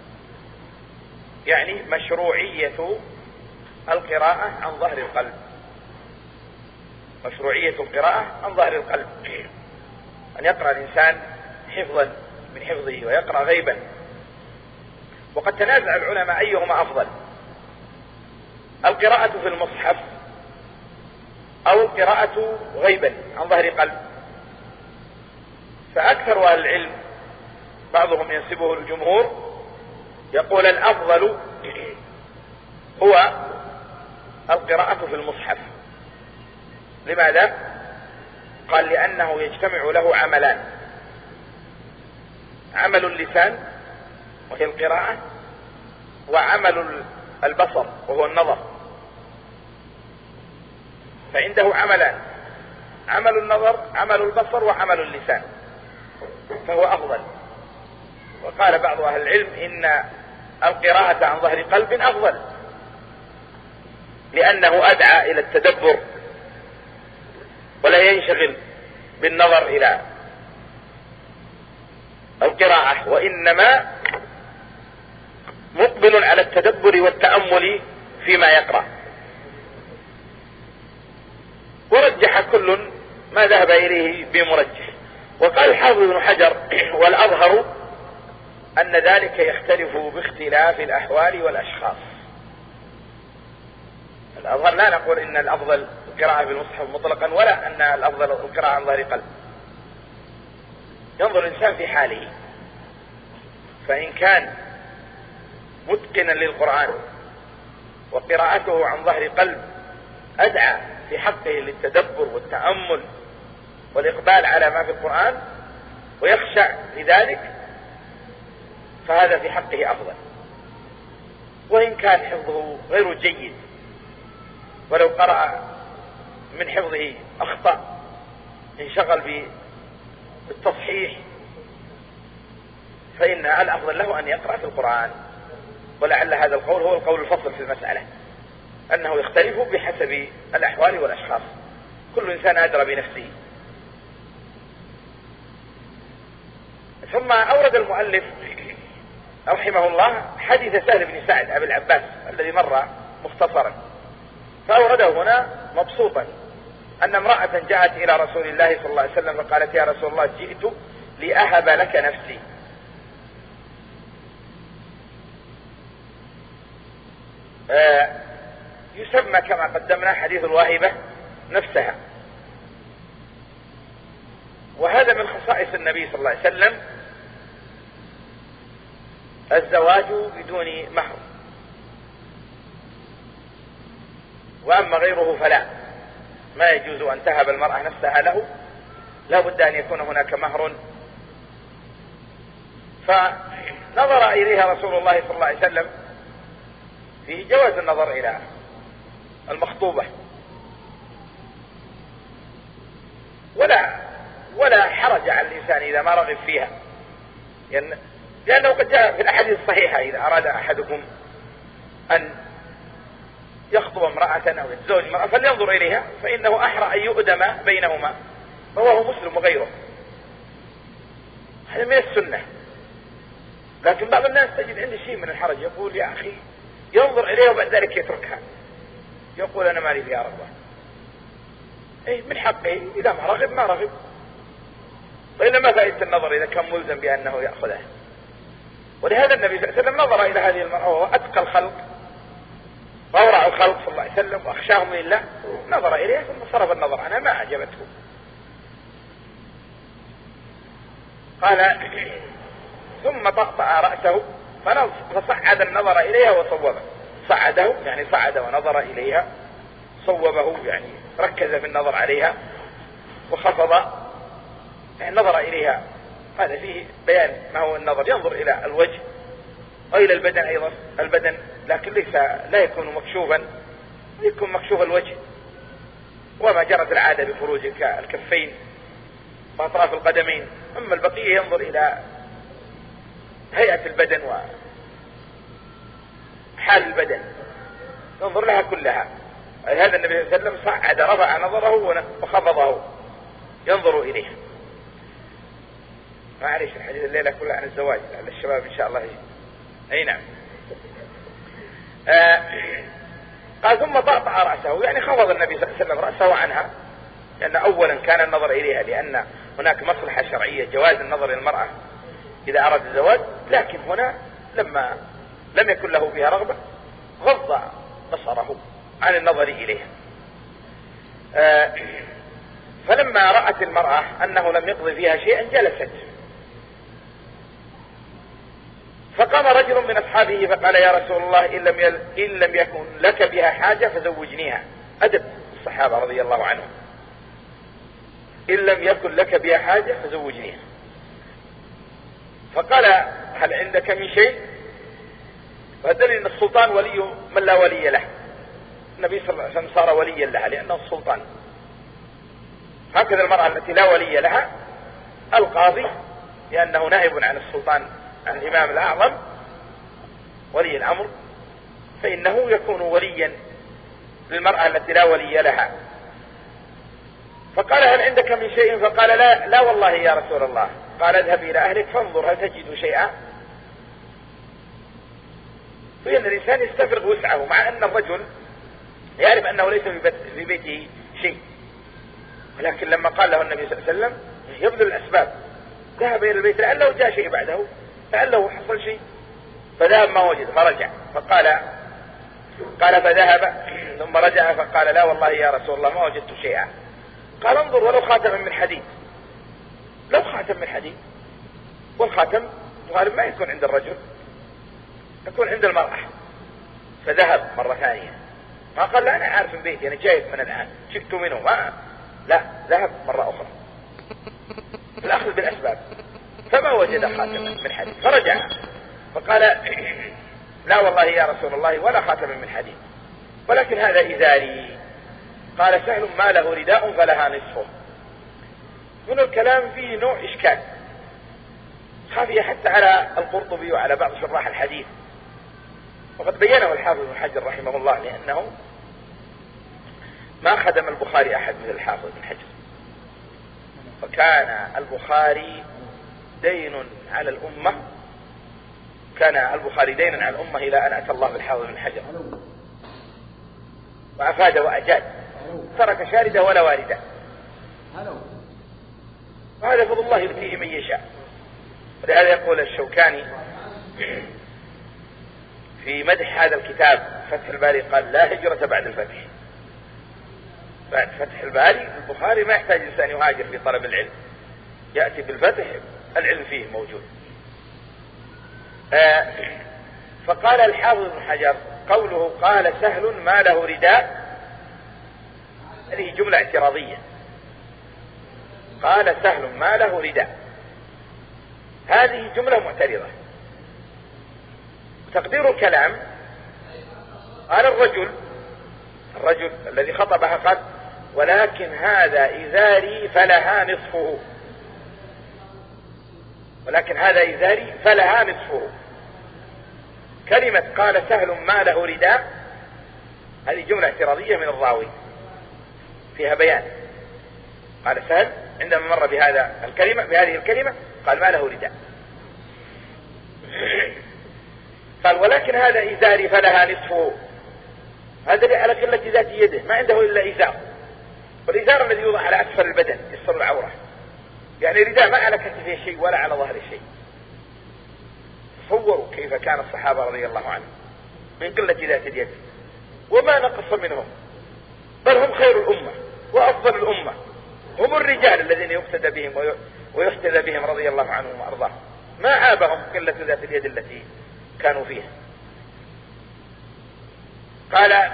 يعني مشروعية القراءة عن ظهر القلب. مشروعية القراءة عن ظهر القلب، أن يقرأ الإنسان حفظا من حفظه ويقرأ غيبا. وقد تنازع العلماء أيهما أفضل، القراءة في المصحف أو القراءة غيبا عن ظهر قلب. فأكثر أهل العلم، بعضهم ينسبه الجمهور، يقول الأفضل هو القراءة في المصحف. لماذا؟ قال: لأنه يجتمع له عملان: عمل اللسان وهي القراءة، وعمل البصر وهو النظر. فعنده عملان: عمل النظر، عمل البصر، وعمل اللسان، فهو أفضل. وقال بعض أهل العلم إن القراءة عن ظهر قلب أفضل، لأنه أدعى إلى التدبر ولا ينشغل بالنظر إلى القراءة، وإنما مقبل على التدبر والتأمل فيما يقرأ. ورجح كل ما ذهب إليه بمرجح. وقال الحافظ ابن حجر: والأظهر أن ذلك يختلف باختلاف الأحوال والأشخاص. الأظهر لا نقول إن الأفضل القراءة بالمصحف مطلقا، ولا أن الأفضل القراءة عن ظهر قلب. ينظر الإنسان في حاله، فإن كان متقنا للقرآن وقراءته عن ظهر قلب أدعى في حقه للتدبر والتأمل والإقبال على ما في القرآن ويخشع لذلك، فهذا في حقه أفضل. وإن كان حفظه غير جيد، ولو قرأ من حفظه أخطأ، انشغل بالتصحيح، فإن الأفضل له أن يقرأ في القرآن. ولعل هذا القول هو القول الفصل في المسألة، أنه يختلف بحسب الأحوال والأشخاص، كل إنسان أدرى بنفسه. ثم أورد المؤلف رحمه الله حديث سهل بن سعد أبي العباس الذي مر مختصرا، فأورده هنا مبسوطا: أن امرأة جاءت إلى رسول الله صلى الله عليه وسلم فقالت: يا رسول الله، جئت لأهب لك نفسي. آه يسمى كما قدمنا حديث الواهبة نفسها، وهذا من خصائص النبي صلى الله عليه وسلم، الزواج بدون مهر. وأما غيره فلا، ما يجوز أن تهب المرأة نفسها له، لا بد أن يكون هناك مهر. فنظر إليها رسول الله صلى الله عليه وسلم في جواز النظر إلى المخطوبة، ولا ولا حرج على الإنسان إذا ما رغب فيها، لأنه قد جاء في الأحاديث الصحيحة إذا أراد أحدكم أن يخطب امرأة أو يتزوج امرأة فلينظر إليها، فإنه أحرى أن يؤدم بينهما، رواه مسلم وغيره. هذا من السنة. لكن بعض الناس تجد عنده شيء من الحرج، يقول يا أخي ينظر إليها وبعد ذلك يتركها، يقول أنا مالي فيها رغبة. إيه من حقه، إذا ما رغب ما رغب، وإلا ما فائدة النظر إذا كان ملزم بأنه يأخذها. ولهذا النبي صلى الله عليه وسلم نظر إلى هذه المرأة وهو أتقى الخلق وأورع الخلق صلى الله عليه وسلم وأخشاهم لله، نظر إليها ثم صرف النظر عنها، ما أعجبته. قال ثم طأطأ رأسه فصعد النظر إليها وصوبه، صعده يعني صعد ونظر إليها، صوبه يعني ركز في النظر عليها، وخفض يعني نظر إليها. هذا فيه بيان ما هو النظر، ينظر إلى الوجه وإلى البدن أيضا، البدن لكن ليس لا يكون مكشوفا، يكون مكشوف الوجه، وما جرت العادة بخروج الكفين وأطراف القدمين. أما البقية ينظر إلى هيئة البدن وحال البدن، ينظر لها كلها. هذا النبي صلى الله عليه وسلم صعد رفع نظره وخفضه ينظر إليه. معليش الحديث الليلة كلها عن الزواج على الشباب إن شاء الله. أي نعم. آه قال ثم طأطأ رأسه، يعني خفض النبي صلى الله عليه وسلم رأسه عنها، لأن أولا كان النظر إليها لأن هناك مصلحة شرعية جواز النظر للمرأة إذا أراد الزواج، لكن هنا لما لم يكن له فيها رغبة غض بصره عن النظر إليها. آه فلما رأت المرأة أنه لم يقضي فيها شيئا جلست، فقام رجل من أصحابه فقال يا رسول الله إن لم, يل... إن لم يكن لك بها حاجة فزوجنيها. أدب الصحابة رضي الله عنهم، إن لم يكن لك بها حاجة فزوجنيها. فقال هل عندك من شيء؟ فدل أن السلطان ولي من لا ولي له، النبي صلى الله عليه وسلم صار وليا لها لأنه السلطان. هكذا المرأة التي لا ولي لها القاضي، لأنه نائب عن السلطان عن الإمام الأعظم ولي الأمر، فإنه يكون وليا للمرأة التي لا ولي لها. فقال هل عندك من شيء؟ فقال لا لا والله يا رسول الله. قال اذهب إلى أهلك فانظر هل تجد شيئا. فإن الإنسان يستفرغ وسعه، مع أن الرجل يعرف أنه ليس في بيته شيء، ولكن لما قال له النبي صلى الله عليه وسلم يبذل الأسباب، ذهب إلى البيت لعله جاء شيء بعده، لعله حصل شيء، فذهب ما وجد فرجع. فقال قال فذهب ثم رجع فقال لا والله يا رسول الله ما وجدت شيئا. قال انظر ولو خاتما من حديد، لو خاتم من حديد، والخاتم غالب ما يكون عند الرجل، يكون عند المرأة. فذهب مرة ثانية، ما قال لا أنا عارف من بيتي أنا جايب من الآن شفت منه، ما لا، ذهب مرة أخرى الأخذ بالأسباب فما وجد خاتما من حديد، فرجع فقال لا والله يا رسول الله ولا خاتما من حديد، ولكن هذا إزاري. قال سهل ما له رداء فلها نصفه. من الكلام فيه نوع إشكال خافية حتى على القرطبي وعلى بعض شراح الحديث، وقد بينه الحافظ ابن حجر رحمه الله، لأنه ما خدم البخاري أحد من الحافظ ابن حجر، فكان البخاري دين على الأمة، كان البخاري دينا على الأمة إلى أن أتى الله بالحافظ ابن حجر وأفاد وأجاد، ترك شاردة ولا واردة، وهذا فضل الله يؤتيه من يشاء. ولهذا يقول الشوكاني في مدح هذا الكتاب فتح الباري قال لا هجرة بعد الفتح. بعد فتح الباري البخاري ما يحتاج إنسان يهاجر في طلب العلم، يأتي بالفتح العلم فيه موجود. آه فقال الحافظ ابن حجر قوله قال سهل ما له رداء هذه جملة اعتراضية. قال سهل ما له رداء، هذه جملة معترضة. تقدير الكلام قال الرجل الرجل الذي خطبها قال ولكن هذا إزاري فلها نصفه، ولكن هذا إزاري فلها نصفه. كلمة قال سهل ما له رداء هذه جملة اعتراضية من الراوي فيها بيان. قال سهل عندما مر بهذا الكلمة بهذه الكلمة قال ما له رداء، قال ولكن هذا إزاري فلها نصفه، هذا على قلة ذات يده ما عنده إلا إزار، والإزار الذي يوضع على أسفل البدن يستر العورة، يعني رداء ما على كتفه شيء ولا على ظهره شيء. تصوروا كيف كان الصحابة رضي الله عنهم من قلة ذات اليد وما نقص منهم، بل هم خير الأمة وأفضل الأمة، هم الرجال الذين يقتدى بهم ويحتذى بهم رضي الله عنهم وأرضاهم، ما عابهم قلة ذات اليد التي كانوا فيها. قال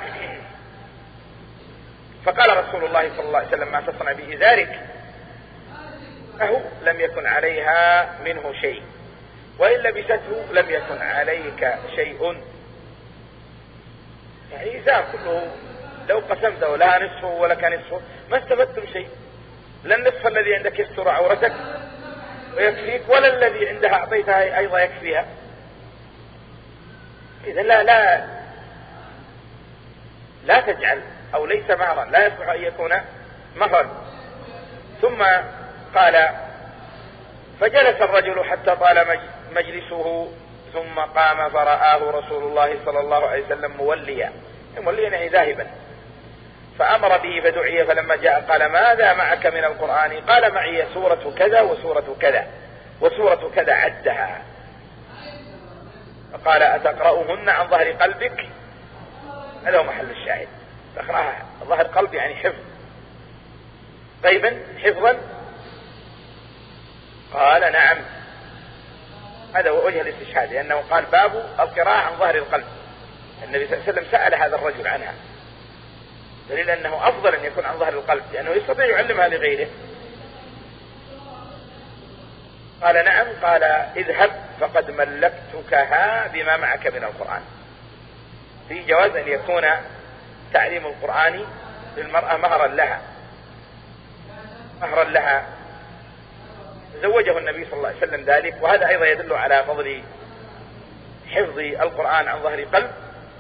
فقال رسول الله صلى الله عليه وسلم ما تصنع بإزارك، أهو لم يكن عليها منه شيء وإن لبسته لم يكن عليك شيء. يعني إزار كله لو قسمته لها نصفه ولك نصفه ما استفدتم شيء، لا النصف الذي عندك يستر عورتك ويكفيك ولا الذي عندها أعطيتها أيضا يكفيها. إذا لا لا لا تجعل أو ليس مهرا، لا يصلح أن يكون مهرا. ثم قال فجلس الرجل حتى طال مجلسه ثم قام فرآه رسول الله صلى الله عليه وسلم موليا، موليا يعني ذاهبا، فأمر به فدعي، فلما جاء قال ماذا معك من القرآن؟ قال معي سورة كذا وسورة كذا وسورة كذا عدها. فقال أتقرأهن عن ظهر قلبك؟ هذا هو محل الشاهد، تقرأها ظهر قلب يعني حفظ غيبا حفظا. قال نعم، هذا هو وجه الاستشهاد، لأنه قال باب القراءة عن ظهر القلب. النبي صلى الله عليه وسلم سأل هذا الرجل عنها، دليل أنه أفضل أن يكون عن ظهر القلب لأنه يستطيع يعلمها لغيره. قال نعم. قال اذهب فقد ملكتكها بما معك من القرآن. في جواز أن يكون تعليم القرآن للمرأة مهرا لها مهرا لها زوجه النبي صلى الله عليه وسلم ذلك، وهذا أيضا يدل على فضل حفظ القرآن عن ظهر قلب،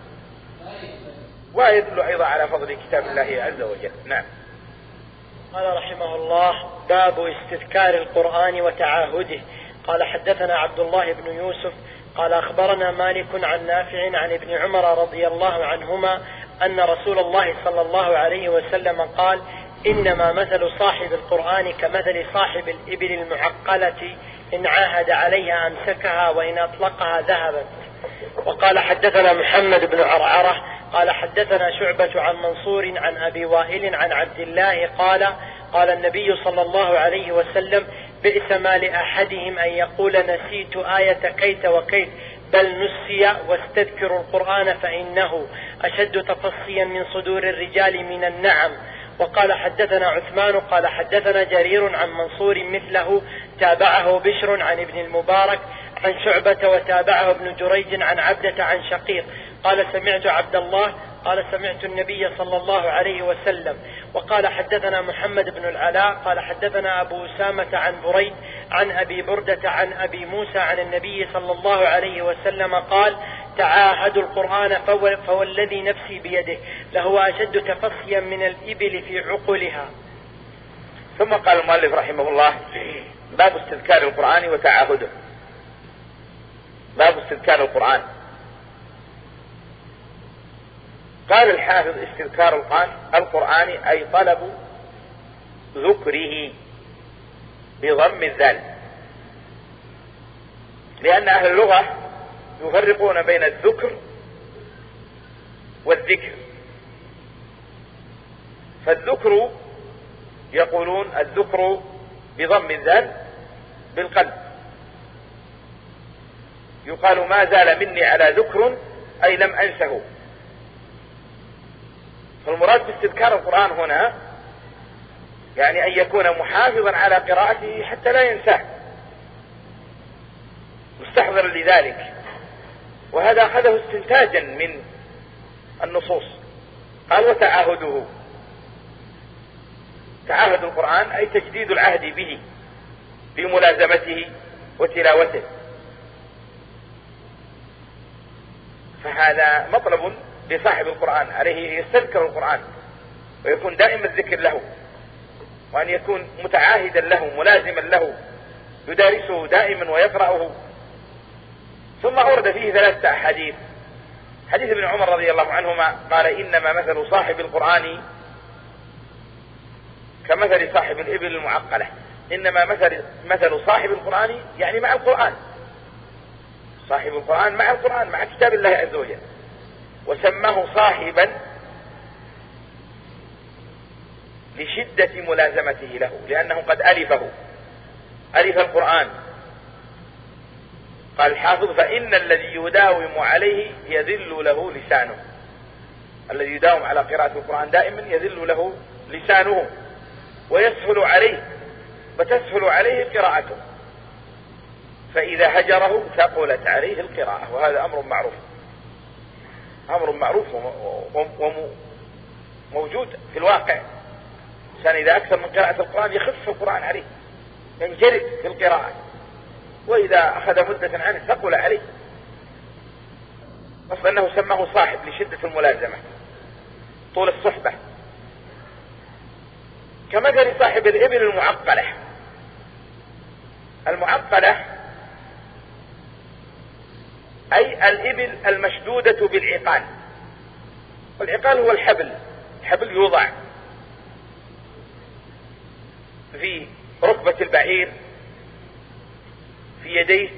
ويدل أيضا على فضل كتاب الله عز وجل. نعم. قال رحمه الله باب استذكار القرآن وتعاهده. قال حدثنا عبد الله بن يوسف قال أخبرنا مالك عن نافع عن ابن عمر رضي الله عنهما أن رسول الله صلى الله عليه وسلم قال إنما مثل صاحب القرآن كمثل صاحب الإبل المعقلة إن عاهد عليها أمسكها وإن أطلقها ذهبت. وقال حدثنا محمد بن عرعرة قال حدثنا شعبة عن منصور عن أبي وائل عن عبد الله قال قال النبي صلى الله عليه وسلم بئس ما لأحدهم أن يقول نسيت آية كيت وكيت بل نسي واستذكروا القرآن فإنه أشد تفصيا من صدور الرجال من النعم. وقال حدثنا عثمان قال حدثنا جرير عن منصور مثله تابعه بشر عن ابن المبارك عن شعبة وتابعه ابن جريج عن عبدة عن شقيق قال سمعت عبد الله قال سمعت النبي صلى الله عليه وسلم. وقال حدثنا محمد بن العلاء قال حدثنا أبو أسامة عن بريد عن أبي بردة عن أبي موسى عن النبي صلى الله عليه وسلم قال تعاهدوا القرآن فوالذي نفسي بيده لهو أشد تفصيا من الإبل في عقلها. ثم قال المؤلف رحمه الله باب استذكار القرآن وتعاهده. باب استذكار القرآن. قال الحافظ استذكار القرآن القرآن أي طلب ذكره بضم الذال، لأن أهل اللغة يفرقون بين الذكر والذكر. فالذكر يقولون الذكر بضم الذال بالقلب، يقال ما زال مني على ذكر أي لم أنسه. فالمراد باستذكار القرآن هنا يعني أن يكون محافظا على قراءته حتى لا ينساه، مستحضرا لذلك. وهذا أخذه استنتاجا من النصوص. قال وتعاهده، تعاهد القرآن أي تجديد العهد به بملازمته وتلاوته، فهذا مطلب لصاحب القرآن، عليه يستذكر القرآن ويكون دائما الذكر له، وأن يكون متعاهدا له ملازما له يدارسه دائما ويقرأه. ثم أورد فيه ثلاثة أحاديث. حديث ابن عمر رضي الله عنهما قال إنما مثل صاحب القرآن كمثل صاحب الإبل المعقلة. إنما مثل مثل صاحب القرآن يعني مع القرآن، صاحب القرآن مع القرآن مع كتاب الله عز وجل، وسماه صاحبا لشدة ملازمته له، لأنه قد ألفه، ألف القرآن. قال الحافظ فإن الذي يداوم عليه يذل له لسانه، الذي يداوم على قراءة القرآن دائما يذل له لسانه ويسهل عليه وتسهل عليه قراءته، فإذا هجره ثقلت عليه القراءة، وهذا أمر معروف، أمر معروف وموجود في الواقع. الإنسان إذا أكثر من قراءة القرآن يخف القرآن عليه، ينجرد في القراءة، وإذا أخذ مدة عنه ثقل عليه. أصلا أنه سماه صاحب لشدة الملازمة طول الصحبة، كمثل صاحب الإبل المعقلة. المعقلة أي الإبل المشدودة بالعقال، والعقال هو الحبل، الحبل يوضع في ركبة البعير في يديه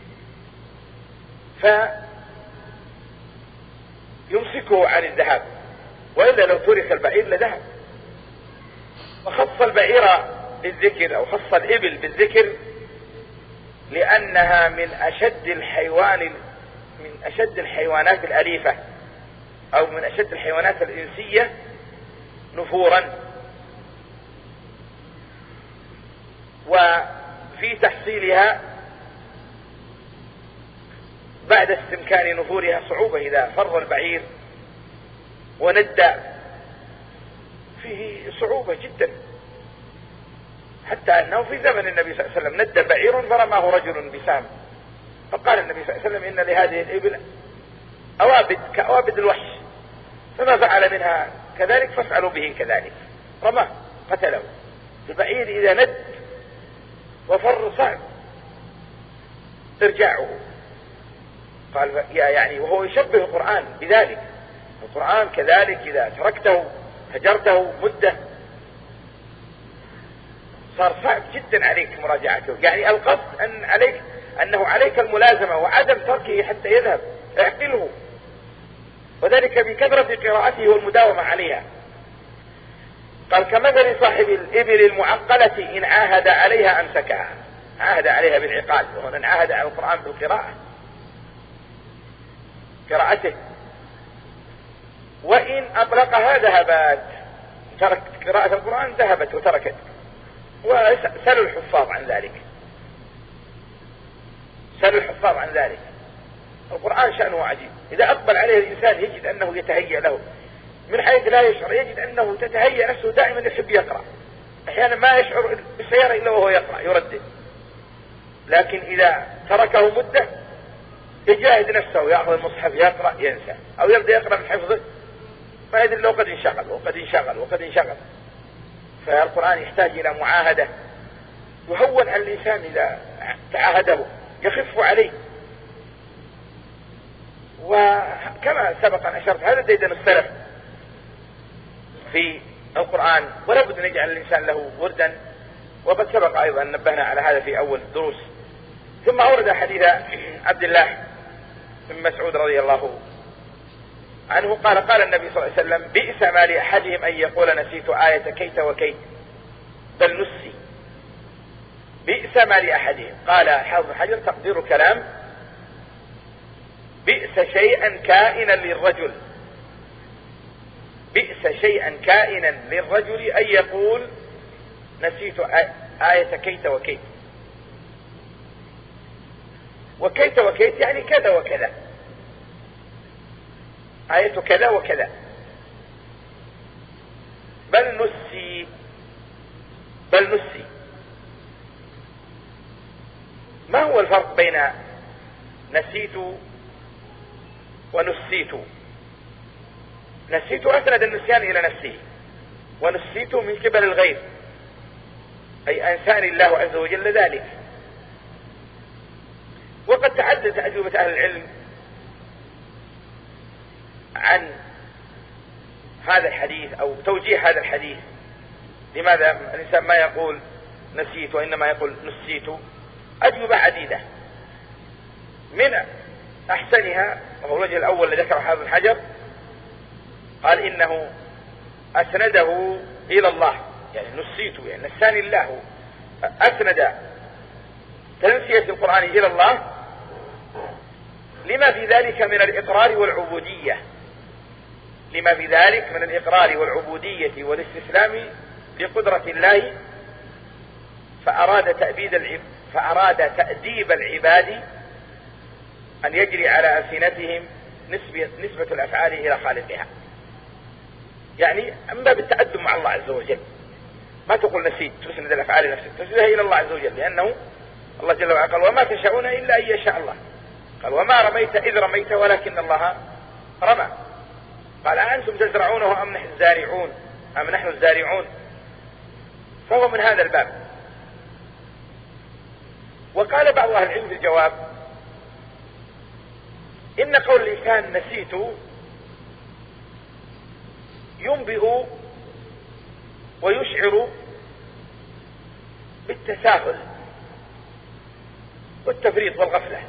فيمسكه عن الذهاب، وإلا لو ترك البعير لذهب. وخص البعير بالذكر أو خص الإبل بالذكر لأنها من أشد الحيوان من أشد الحيوانات الأليفة، أو من أشد الحيوانات الإنسية نفورا. وفي تحصيلها بعد استمكان نفورها صعوبة، إذا فر البعير وندى فيه صعوبة جدا، حتى أنه في زمن النبي صلى الله عليه وسلم ندى بعير فرماه رجل بسام، فقال النبي صلى الله عليه وسلم إن لهذه الإبل أوابد كأوابد الوحش، فما فعل منها كذلك فافعلوا به كذلك، رماه قتله. البعير إذا ند وفر صعب ارجعه. قال يعني وهو يشبه القرآن بذلك، القرآن كذلك إذا تركته هجرته مدة صار صعب جدا عليك مراجعته. يعني القصد أن عليك أنه عليك الملازمة وعدم تركه حتى يذهب، اعقله، وذلك بكثرة قراءته والمداومة عليها. قال كمثل صاحب الإبل المعقلة إن عاهد عليها أمسكها، عاهد عليها بالعقال، وهنا عاهد على القرآن بالقراءة قراءته، وإن أطلقها ذهبت، تركت قراءة القرآن ذهبت وتركت. وسألوا الحفاظ عن ذلك، سألوا الحفاظ عن ذلك. القرآن شأنه عجيب، إذا أقبل عليه الإنسان يجد أنه يتهيأ له من حيث لا يشعر، يجد أنه تتهيأ نفسه دائما يحب يقرأ، أحيانا ما يشعر بالسيارة إلا وهو يقرأ يردد، لكن إذا تركه مدة يجاهد نفسه، يأخذ المصحف يقرأ ينسى، أو يبدأ يقرأ من حفظه ما يدري له قد انشغل وقد انشغل وقد انشغل. فالقرآن يحتاج إلى معاهدة، يهون على الإنسان إذا تعاهده، يخف عليه. وكما سبق أن أشرت هذا ديدن السلف في القرآن، ولا بد أن يجعل الإنسان له وردا، وقد سبق أيضا نبهنا على هذا في أول دروس. ثم أورد حديث عبد الله بن مسعود رضي الله عنه قال قال النبي صلى الله عليه وسلم بئس ما لأحدهم أن يقول نسيت آية كيت وكيت بل نسي. بئس ما لأحدهم، قال حافظ حجر تقدير كلام بئس شيئا كائنا للرجل، بئس شيئا كائنا للرجل أن يقول نسيت آية كيت وكيت. وكيت وكيت يعني كذا وكذا، آية كذا وكذا. بل نسي بل نسي ما هو الفرق بين نسيت ونسيت؟ نسيت أسند النسيان إلى نفسه، ونسيت من قبل الغير، أي أنساني الله عز وجل ذلك. وقد تعددت أجوبة أهل العلم عن هذا الحديث أو توجيه هذا الحديث، لماذا الإنسان ما يقول نسيت وإنما يقول نسيت. أجوبة عديدة، من أحسنها وهو الوجه الأول الذي ذكره حافظ حجر، قال إنه أسنده إلى الله، يعني نسيت يعني نساني الله، أسند تنسية القرآن إلى الله لما في ذلك من الإقرار والعبودية، لما في ذلك من الإقرار والعبودية والاستسلام لقدرة الله، فأراد تأبيد العب فأراد تأديب العباد أن يجري على ألسنتهم نسبة, نسبة الأفعال إلى خالقها، يعني من باب التأدب مع الله عز وجل. ما تقول نسيت تسند الأفعال لنفسك، تسندها إلى الله عز وجل، لأنه الله جل وعلا قال وما تشاءون إلا أن يشاء الله. قال وما رميت إذ رميت ولكن الله رمى. قال أنتم تزرعونه أم نحن الزارعون أم نحن الزارعون. فهو من هذا الباب. وقال بعض أهل العلم في الجواب إن قول الإنسان نسيت ينبئ ويشعر بالتساهل والتفريط والغفلة،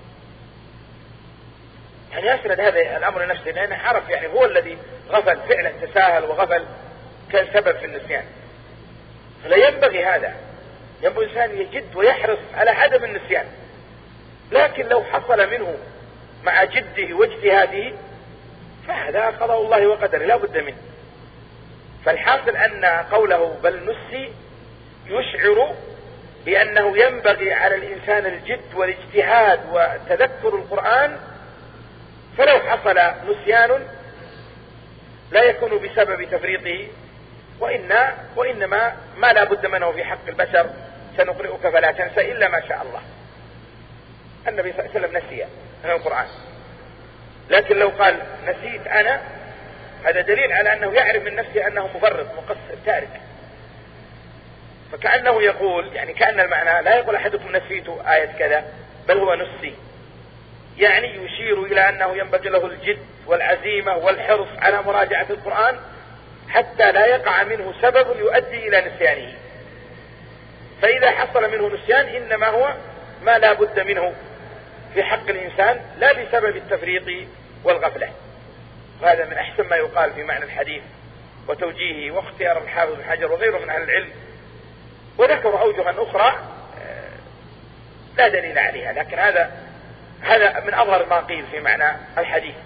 يعني يسند هذا الأمر لنفسه لأنه عرف، يعني هو الذي غفل فعلا، تساهل وغفل كان سبب في النسيان. فلا ينبغي هذا، ينبغي الإنسان يجد ويحرص على عدم النسيان، لكن لو حصل منه مع جده واجتهاده فهذا قضاء الله وقدره لا بد منه. فالحاصل أن قوله بل نسي يشعر بأنه ينبغي على الإنسان الجد والاجتهاد وتذكر القرآن، فلو حصل نسيان لا يكون بسبب تفريطه، وإن وإنما ما لا بد منه في حق البشر، سنقرئك فلا تنسى إلا ما شاء الله. النبي صلى الله عليه وسلم نسي من القرآن، لكن لو قال نسيت أنا هذا دليل على أنه يعرف من نفسه أنه مفرط مقصر تارك، فكأنه يقول يعني كأن المعنى لا يقول أحدكم نسيت آية كذا، بل هو نسي، يعني يشير إلى أنه ينبغي له الجد والعزيمة والحرص على مراجعة القرآن حتى لا يقع منه سبب يؤدي إلى نسيانه. فإذا حصل منه نسيان إنما هو ما لا بد منه في حق الإنسان، لا بسبب التفريط والغفلة. وهذا من أحسن ما يقال في معنى الحديث وتوجيهه واختيار الحافظ بن حجر وغيره من أهل العلم. وذكروا أوجها أخرى لا دليل عليها، لكن هذا هذا من أظهر ما قيل في معنى الحديث.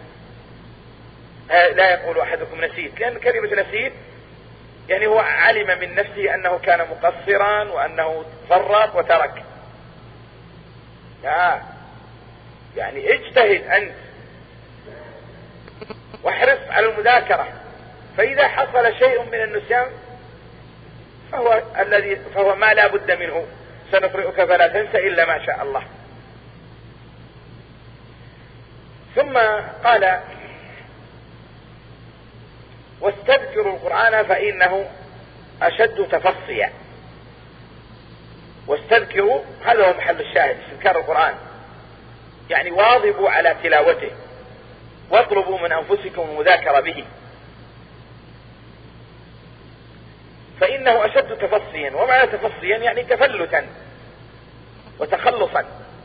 لا يقول أحدكم نسيت، لأن كلمة نسيت يعني هو علم من نفسه أنه كان مقصرا وأنه فرط وترك. لا، يعني اجتهد أنت واحرص على المذاكرة، فإذا حصل شيء من النسيان فهو الذي فهو ما لا بد منه، سنقرئك فلا تنسى إلا ما شاء الله. ثم قال واستذكروا القرآن فإنه أشد تفصيا. واستذكروا هذا هو محل الشاهد، استذكار القرآن، يعني واظبوا على تلاوته واطلبوا من أنفسكم المذاكرة به، فإنه أشد تفصيا. ومعنى تفصيا يعني تفلتا وتخلصا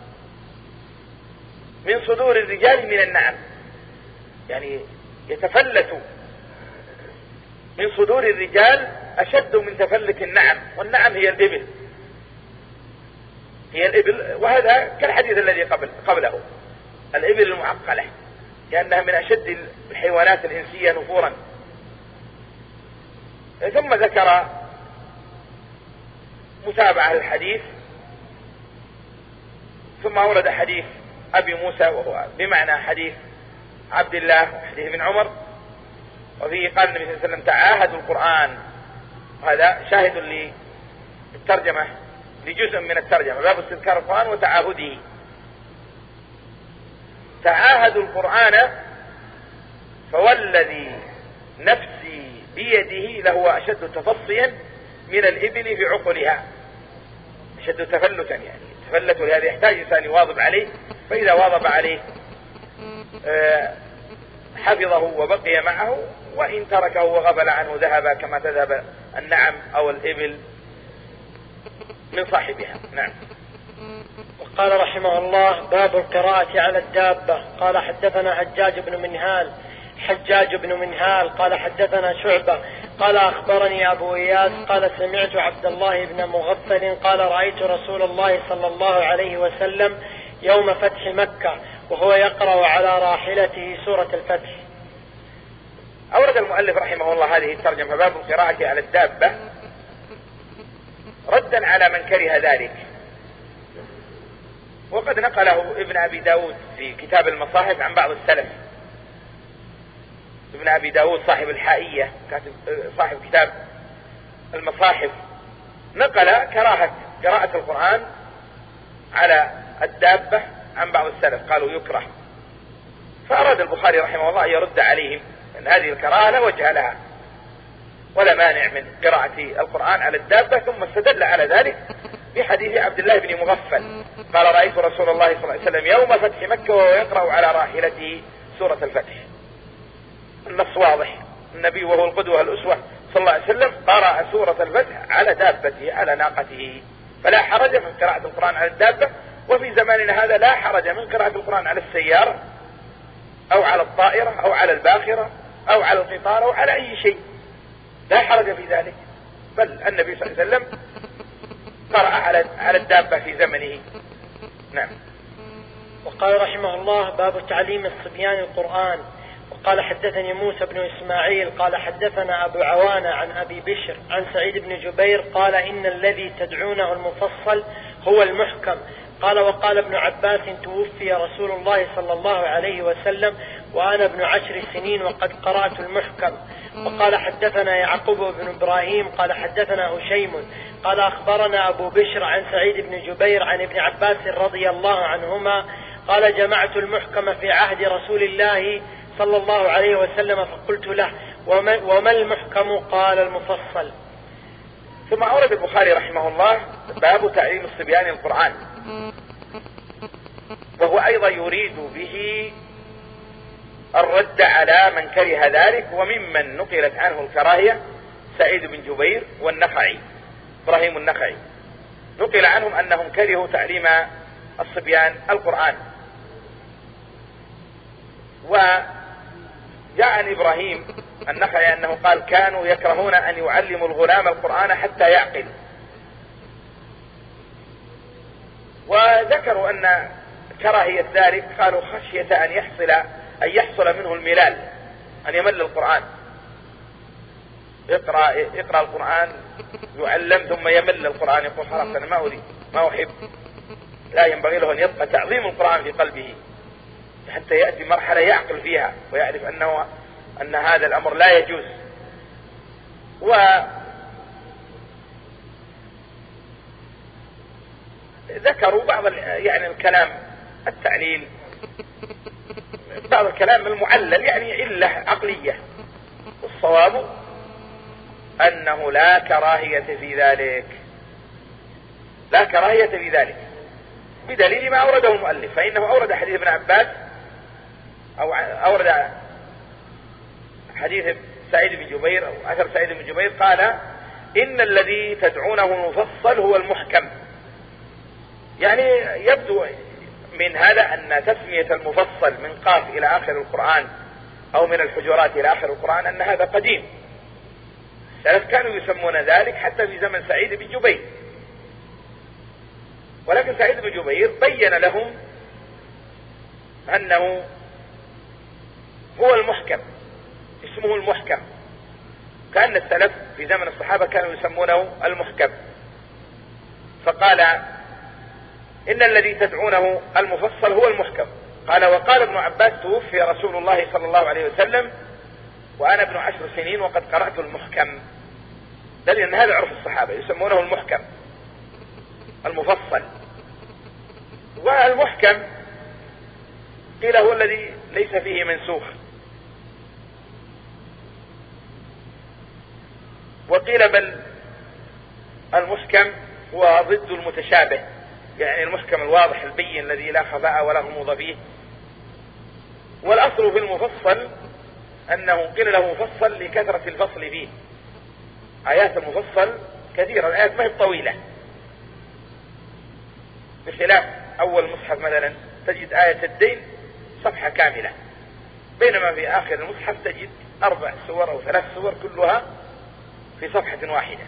من صدور الرجال من النعم، يعني يتفلت من صدور الرجال أشد من تفلت النعم، والنعم هي الإبل هي الإبل وهذا كالحديث الذي قبل قبله، الإبل المعقلة، لأنها من أشد الحيوانات الإنسية نفورا. ثم ذكر متابعة للحديث، ثم أورد حديث أبي موسى وهو بمعنى حديث عبد الله وحديث ابن عمر، وفيه قال النبي صلى الله عليه وسلم تعاهدوا القرآن، وهذا شاهد للترجمة لجزء من الترجمة، باب استذكار القرآن وتعاهده. تعاهدوا القرآن فوالذي نفسي بيده لهو أشد تفصيا من الإبل في عقلها، أشد تفلتا، يعني تفلت لهذا يحتاج إنسان يواظب عليه، فإذا واظب عليه حفظه وبقي معه، وإن تركه وغفل عنه ذهب كما تذهب النعم أو الإبل من صاحبها. نعم. وقال رحمه الله باب القراءة على الدابة. قال حدثنا حجاج بن منهال حجاج بن منهال قال حدثنا شعبة قال أخبرني أبو إياس قال سمعت عبد الله بن مغفل قال رأيت رسول الله صلى الله عليه وسلم يوم فتح مكة وهو يقرأ على راحلته سورة الفتح. أورد المؤلف رحمه الله هذه الترجمة باب القراءة على الدابة ردا على من كره ذلك، وقد نقله ابن أبي داود في كتاب المصاحف عن بعض السلف. ابن أبي داود صاحب الحائية كاتب صاحب كتاب المصاحف نقل كراهة قراءة القرآن على الدابة عن بعض السلف، قالوا يكره، فأراد البخاري رحمه الله أن يرد عليهم أن هذه الكراهة لا وجه لها ولا مانع من قراءة القرآن على الدابة، ثم استدل على ذلك بحديث عبد الله بن مغفل قال رأيت رسول الله صلى الله عليه وسلم يوم فتح مكة وهو يقرأ على راحلته سورة الفتح. النص واضح، النبي وهو القدوة الأسوة صلى الله عليه وسلم قرأ سورة الفتح على دابته على ناقته، فلا حرج من قراءة القرآن على الدابة. وفي زماننا هذا لا حرج من قراءة القرآن على السيارة أو على الطائرة أو على الباخرة أو على القطار أو على أي شيء، لا حرج في ذلك، بل النبي صلى الله عليه وسلم قرأ على على الدابة في زمنه. نعم. وقال رحمه الله باب تعليم الصبيان القرآن. وقال حدثني موسى بن إسماعيل قال حدثنا أبو عوانة عن أبي بشر عن سعيد بن جبير قال إن الذي تدعونه المفصل هو المحكم. قال وقال ابن عباس توفي رسول الله صلى الله عليه وسلم وأنا ابن عشر سنين وقد قرأت المحكم. وقال حدثنا يعقوب بن إبراهيم قال حدثنا هشيم قال أخبرنا أبو بشر عن سعيد بن جبير عن ابن عباس رضي الله عنهما قال جمعت المحكم في عهد رسول الله صلى الله عليه وسلم فقلت له وما, وما المحكم؟ قال المفصل. ثم أورد البخاري رحمه الله باب تعليم الصبيان القرآن، وهو أيضا يريد به الرد على من كره ذلك، وممن نقلت عنه الكراهية سعيد بن جبير والنخعي إبراهيم النخعي، نقل عنهم أنهم كرهوا تعليم الصبيان القرآن. وجاء عن إبراهيم النخعي أنه قال كانوا يكرهون أن يعلموا الغلام القرآن حتى يعقل، وذكروا أن كراهية ذلك قالوا خشية أن يحصل أن يحصل منه الملال، أن يمل القرآن، يقرأ, يقرأ القرآن يعلم ثم يمل القرآن، يقول خلاص أنا ما أريد ما أحب. لا، ينبغي له أن يبقى تعظيم القرآن في قلبه حتى يأتي مرحلة يعقل فيها ويعرف أنه أن هذا الأمر لا يجوز. وذكروا بعض يعني الكلام التعليل، بعض الكلام المعلل يعني علة عقلية، والصواب أنه لا كراهية في ذلك، لا كراهية في ذلك بدليل ما أورده المؤلف، فإنه أورد حديث ابن عباس أو أورد حديث سعيد بن جبير أو أثر سعيد بن جبير قال إن الذي تدعونه المفصل هو المحكم. يعني يبدو من هذا أن تسمية المفصل من قاف إلى آخر القرآن أو من الحجرات إلى آخر القرآن أن هذا قديم، السلف كانوا يسمون ذلك حتى في زمن سعيد بن جبير، ولكن سعيد بن جبير بين لهم أنه هو المحكم، اسمه المحكم، كأن السلف في زمن الصحابة كانوا يسمونه المحكم. فقال إن الذي تدعونه المفصل هو المحكم. قال وقال ابن عباس توفي رسول الله صلى الله عليه وسلم وأنا ابن عشر سنين وقد قرأت المحكم، دليل أن هذا عرف الصحابة يسمونه المحكم المفصل. والمحكم قيل هو الذي ليس فيه منسوخ، وقيل بل المحكم هو ضد المتشابه، يعني المحكم الواضح البين الذي لا خفاء ولا غموض فيه. والأصل في المفصل أنه قيل له مفصل لكثرة الفصل فيه، آيات المفصل كثيرة، الآيات ما هي طويلة، بخلاف أول مصحف مثلا تجد آية الدين صفحة كاملة، بينما في آخر المصحف تجد أربع سور أو ثلاث سور كلها في صفحة واحدة.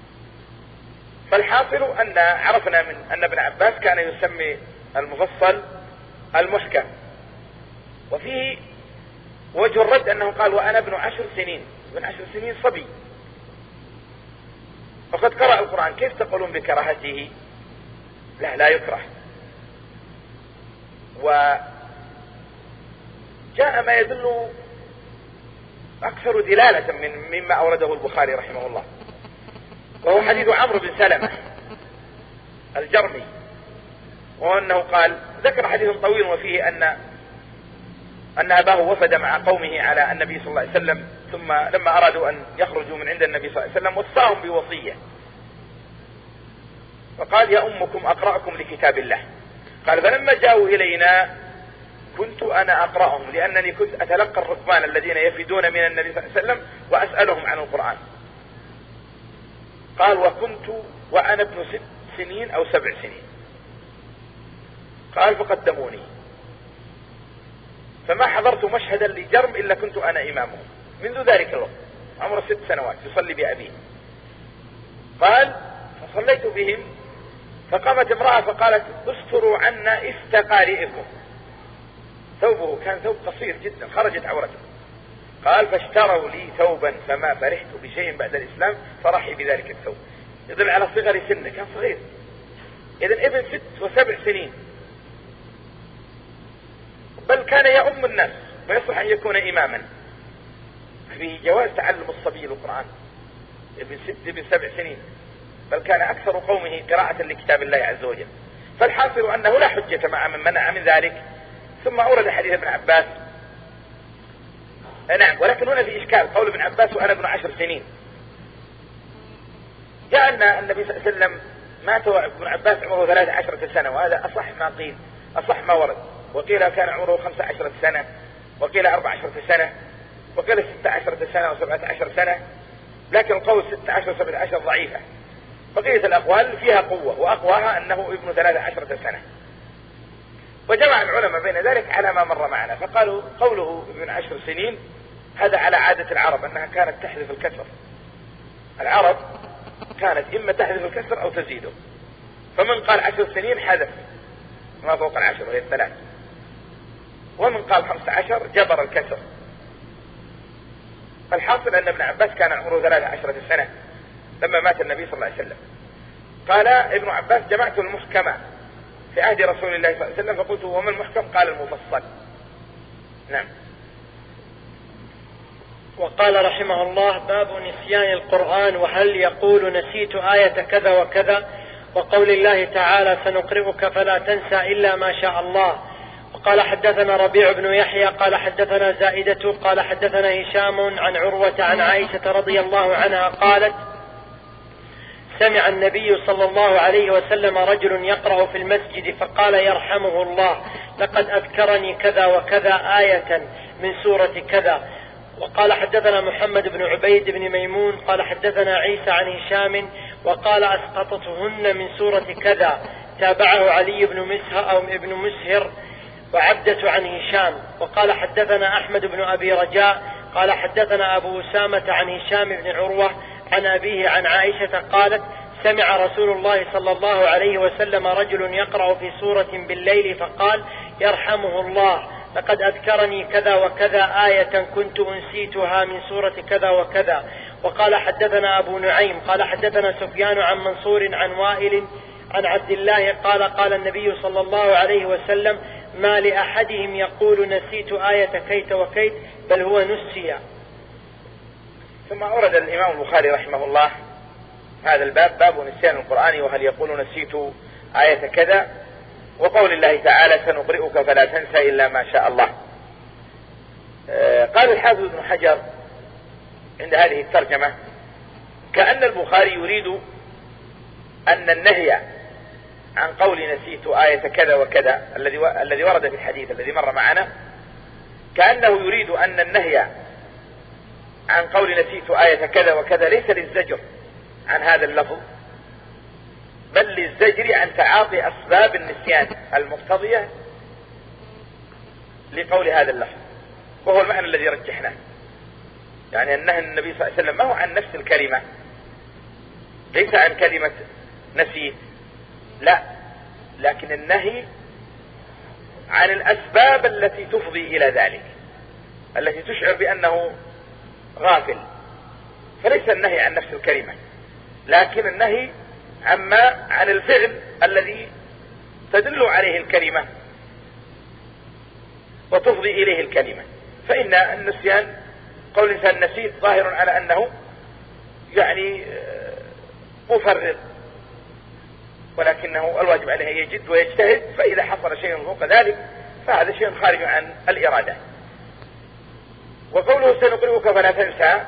فالحاصل أن عرفنا من أن ابن عباس كان يسمي المفصل المحكم. وفيه وجه الرد أنه قال وأنا ابن عشر سنين، ابن عشر سنين صبي وقد قرأ القرآن، كيف تقولون بكراهته؟ لا لا يكره. وجاء ما يدل أكثر دلالة من مما أورده البخاري رحمه الله، وهو حديث عمرو بن سلمة الجرمي، وأنه قال ذكر حديث طويل وفيه أن أن أباه وفد مع قومه على النبي صلى الله عليه وسلم، ثم لما أرادوا أن يخرجوا من عند النبي صلى الله عليه وسلم وصاهم بوصية، فقال يا أمكم أقرأكم لكتاب الله. قال فلما جاءوا إلينا كنت أنا أقرأهم، لأنني كنت أتلقى الركبان الذين يفدون من النبي صلى الله عليه وسلم وأسألهم عن القرآن. قال وكنت وأنا ابن ست سنين أو سبع سنين. قال فقدموني، فما حضرت مشهدا لجرم إلا كنت أنا إمامه منذ ذلك الوقت، عمره ست سنوات يصلي بأبيه. قال فصليت بهم، فقامت امرأة فقالت استروا عنا استقارئكم، ثوبه كان ثوب قصير جدا خرجت عورته. قال فاشتروا لي ثوبا فما فرحت بشيء بعد الإسلام فرحي بذلك الثوب، يدل على صغر سنه، كان صغير. إذن ابن ست وسبع سنين، بل كان يؤم الناس ويصلح أن يكون إماما. في جواز تعلم الصبي القرآن، ابن ست ابن سبع سنين، بل كان أكثر قومه قراءة لكتاب الله عز وجل. فالحاصل أنه لا حجة مع من منع من ذلك. ثم أورد حديث ابن عباس، نعم، ولكن هنا في إشكال قول ابن عباس وأنا ابن عشر سنين. جاء أن النبي صلى الله عليه وسلم مات وابن عباس عمره ثلاث عشرة سنة، وهذا أصح ما قيل، أصح ما ورد. وقيل كان عمره خمس عشرة سنة، وقيل أربع عشرة سنة، وقيل ست عشرة سنة وسبعة عشر سنة، لكن القول ست عشر وسبعة عشر ضعيفة. بقية الأقوال فيها قوة، وأقواها أنه ابن ثلاث عشرة سنة. وجمع العلماء بين ذلك على ما مر معنا، فقالوا قوله ابن عشر سنين هذا على عادة العرب أنها كانت تحذف الكسر. العرب كانت إما تحذف الكسر أو تزيده، فمن قال عشر سنين حذف ما فوق العشر وهي الثلاث، ومن قال خمسة عشر جبر الكسر. فالحاصل أن ابن عباس كان عمره ثلاث عشرة سنة لما مات النبي صلى الله عليه وسلم. قال ابن عباس جمعت المحكمة في عهد رسول الله صلى الله عليه وسلم، فقلت وما المحكم؟ قال المفصل. نعم. وقال رحمه الله باب نسيان القرآن، وهل يقول نسيت آية كذا وكذا، وقول الله تعالى سنقرئك فلا تنسى إلا ما شاء الله. وقال حدثنا ربيع بن يحيى قال حدثنا زائدة قال حدثنا هشام عن عروة عن عائشة رضي الله عنها قالت سمع النبي صلى الله عليه وسلم رجل يقرأ في المسجد فقال يرحمه الله لقد أذكرني كذا وكذا آية من سورة كذا. وقال حدثنا محمد بن عبيد بن ميمون قال حدثنا عيسى عن هشام وقال أسقطتهن من سورة كذا، تابعه علي بن مسهر أو ابن مسهر وعبدة عن هشام. وقال حدثنا أحمد بن أبي رجاء قال حدثنا أبو أسامة عن هشام بن عروة عن أبيه عن عائشة قالت سمع رسول الله صلى الله عليه وسلم رجل يقرأ في سورة بالليل فقال يرحمه الله لقد أذكرني كذا وكذا آية كنت أنسيتها من سورة كذا وكذا. وقال حدثنا أبو نعيم قال حدثنا سفيان عن منصور عن وائل عن عبد الله قال قال النبي صلى الله عليه وسلم ما لأحدهم يقول نسيت آية كيت وكيت بل هو نسي. ثم أورد الإمام البخاري رحمه الله هذا الباب، باب نسيان القرآن وهل يقول نسيت آية كذا، وقول الله تعالى سنقرئك فلا تنسى إلا ما شاء الله. قال الحافظ ابن حجر عند هذه الترجمة كأن البخاري يريد أن النهي عن قول نسيت آية كذا وكذا الذي الذي ورد في الحديث الذي مر معنا، كأنه يريد أن النهي عن قول نسيت آية كذا وكذا ليس للزجر عن هذا اللفظ، بل للزجر عن تعاطي أسباب النسيان المقتضية لقول هذا اللفظ، وهو المعنى الذي رجحناه. يعني أنه النبي صلى الله عليه وسلم ما هو عن نفس الكلمة، ليس عن كلمة نسيت، لا، لكن النهي عن الأسباب التي تفضي إلى ذلك، التي تشعر بأنه غافل. فليس النهي عن نفس الكلمة، لكن النهي عما عن الفعل الذي تدل عليه الكلمة وتفضي إليه الكلمة. فإن النسيان قول الإنسان نسيت ظاهر على أنه يعني مفرط، ولكنه الواجب عليه أن يجد ويجتهد، فإذا حصل شيء فوق ذلك فهذا شيء خارج عن الإرادة. وقوله سنقرئك فلا تنسى،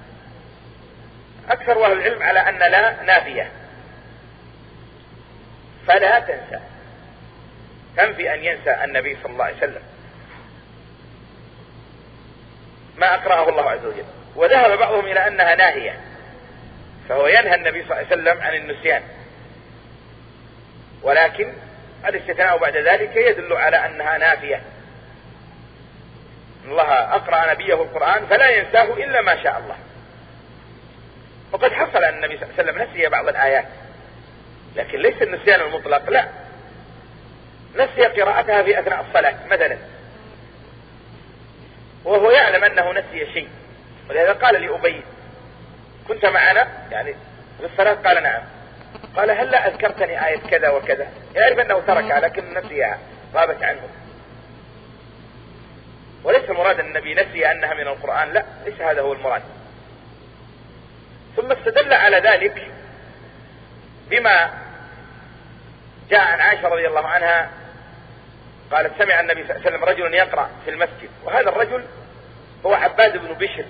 أكثر أهل العلم على أن لا نافية، فلا تنسى تنفي أن ينسى النبي صلى الله عليه وسلم ما أقرأه الله عز وجل. وذهب بعضهم إلى أنها ناهية، فهو ينهى النبي صلى الله عليه وسلم عن النسيان، ولكن الاستثناء بعد ذلك يدل على أنها نافية. الله أقرأ نبيه القرآن فلا ينساه إلا ما شاء الله. وقد حصل أن النبي صلى الله عليه وسلم نسي بعض الآيات، لكن ليس النسيان المطلق، لا، نسي قراءتها في أثناء الصلاة مثلا وهو يعلم أنه نسي شيء، ولهذا قال لأبي كنت معنا يعني في الصلاة؟ قال نعم. قال هل لا أذكرتني آية كذا وكذا؟ يعرف أنه تركها لكن نسيها، غابت عنه. وليس المراد أن النبي نسي أنها من القرآن، لا، ليس هذا هو المراد. ثم استدل على ذلك بما جاء عن عائشة رضي الله عنها قالت سمع النبي صلى الله عليه وسلم رجل يقرأ في المسجد، وهذا الرجل هو عباد بن بشر،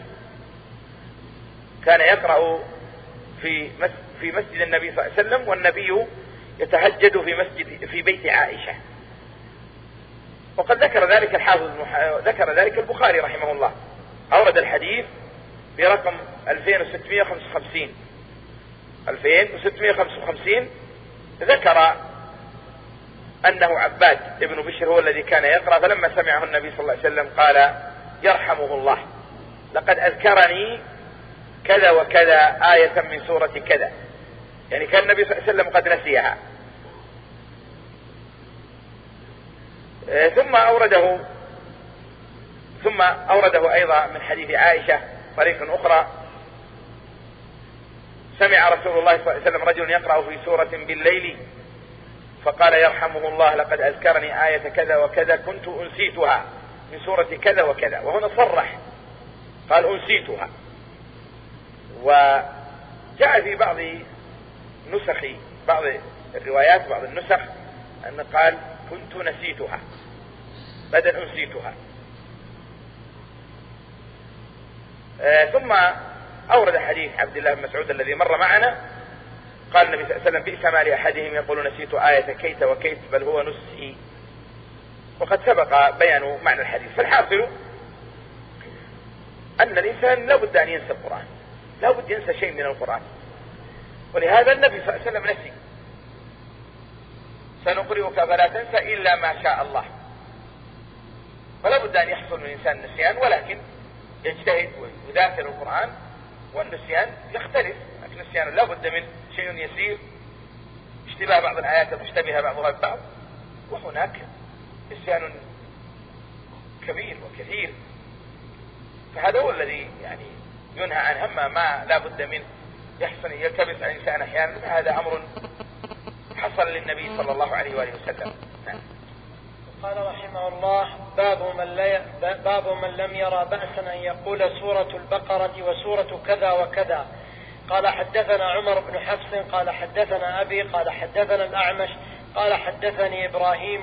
كان يقرأ في في مسجد النبي صلى الله عليه وسلم، والنبي يتهجد في مسجد في بيت عائشة. وقد ذكر ذلك الحافظ ذكر ذلك البخاري رحمه الله، أورد الحديث برقم ألفين وستمائة وخمسة وخمسين ألفين وستمائة وخمسة وخمسين، ذكر أنه عباد ابن بشر هو الذي كان يقرأ، فلما سمعه النبي صلى الله عليه وسلم قال يرحمه الله لقد أذكرني كذا وكذا آية من سورة كذا، يعني كان النبي صلى الله عليه وسلم قد نسيها. ثم أورده ثم أورده أيضا من حديث عائشة طريق أخرى، سمع رسول الله صلى الله عليه وسلم رجل يقرأ في سورة بالليل فقال يرحمه الله لقد أذكرني آية كذا وكذا كنت أنسيتها من سورة كذا وكذا، وهنا صرح قال أنسيتها. وجاء في بعض نسخ بعض الروايات بعض النسخ أن قال كنت نسيتها بدل أنسيتها. آه ثم أورد حديث عبد الله بن مسعود الذي مر معنا، قال النبي صلى الله عليه وسلم بئس ما لأحدهم يقول نسيت آية كيت وكيت بل هو نسي. وقد سبق بيان معنى الحديث. فالحاصل أن الإنسان لا بد أن ينسى القرآن، لا بد ينسى شيء من القرآن، ولهذا النبي صلى الله عليه وسلم نسي سنقرئك فلا تنسى إلا ما شاء الله. فلا بد أن يحصل من الإنسان نسيان، ولكن يجتهد ويذاكر القرآن، والنسيان يختلف، لكن النسيان لا بد من شيء يسير، اشتباه بعض الآيات المشتبهة بعضها ببعض، وهناك نسيان كبير وكثير. فهذا هو الذي يعني ينهى عنه. أما ما لا بد من يحصل يلتبس على الإنسان أحيانا، هذا أمر حصل خصوصا للنبي صلى الله عليه وآله وسلم. قال رحمه الله: باب من, لا باب من لم يرى بأسا أن يقول سورة البقرة وسورة كذا وكذا. قال حدثنا عمر بن حفص قال حدثنا أبي قال حدثنا الأعمش قال حدثني إبراهيم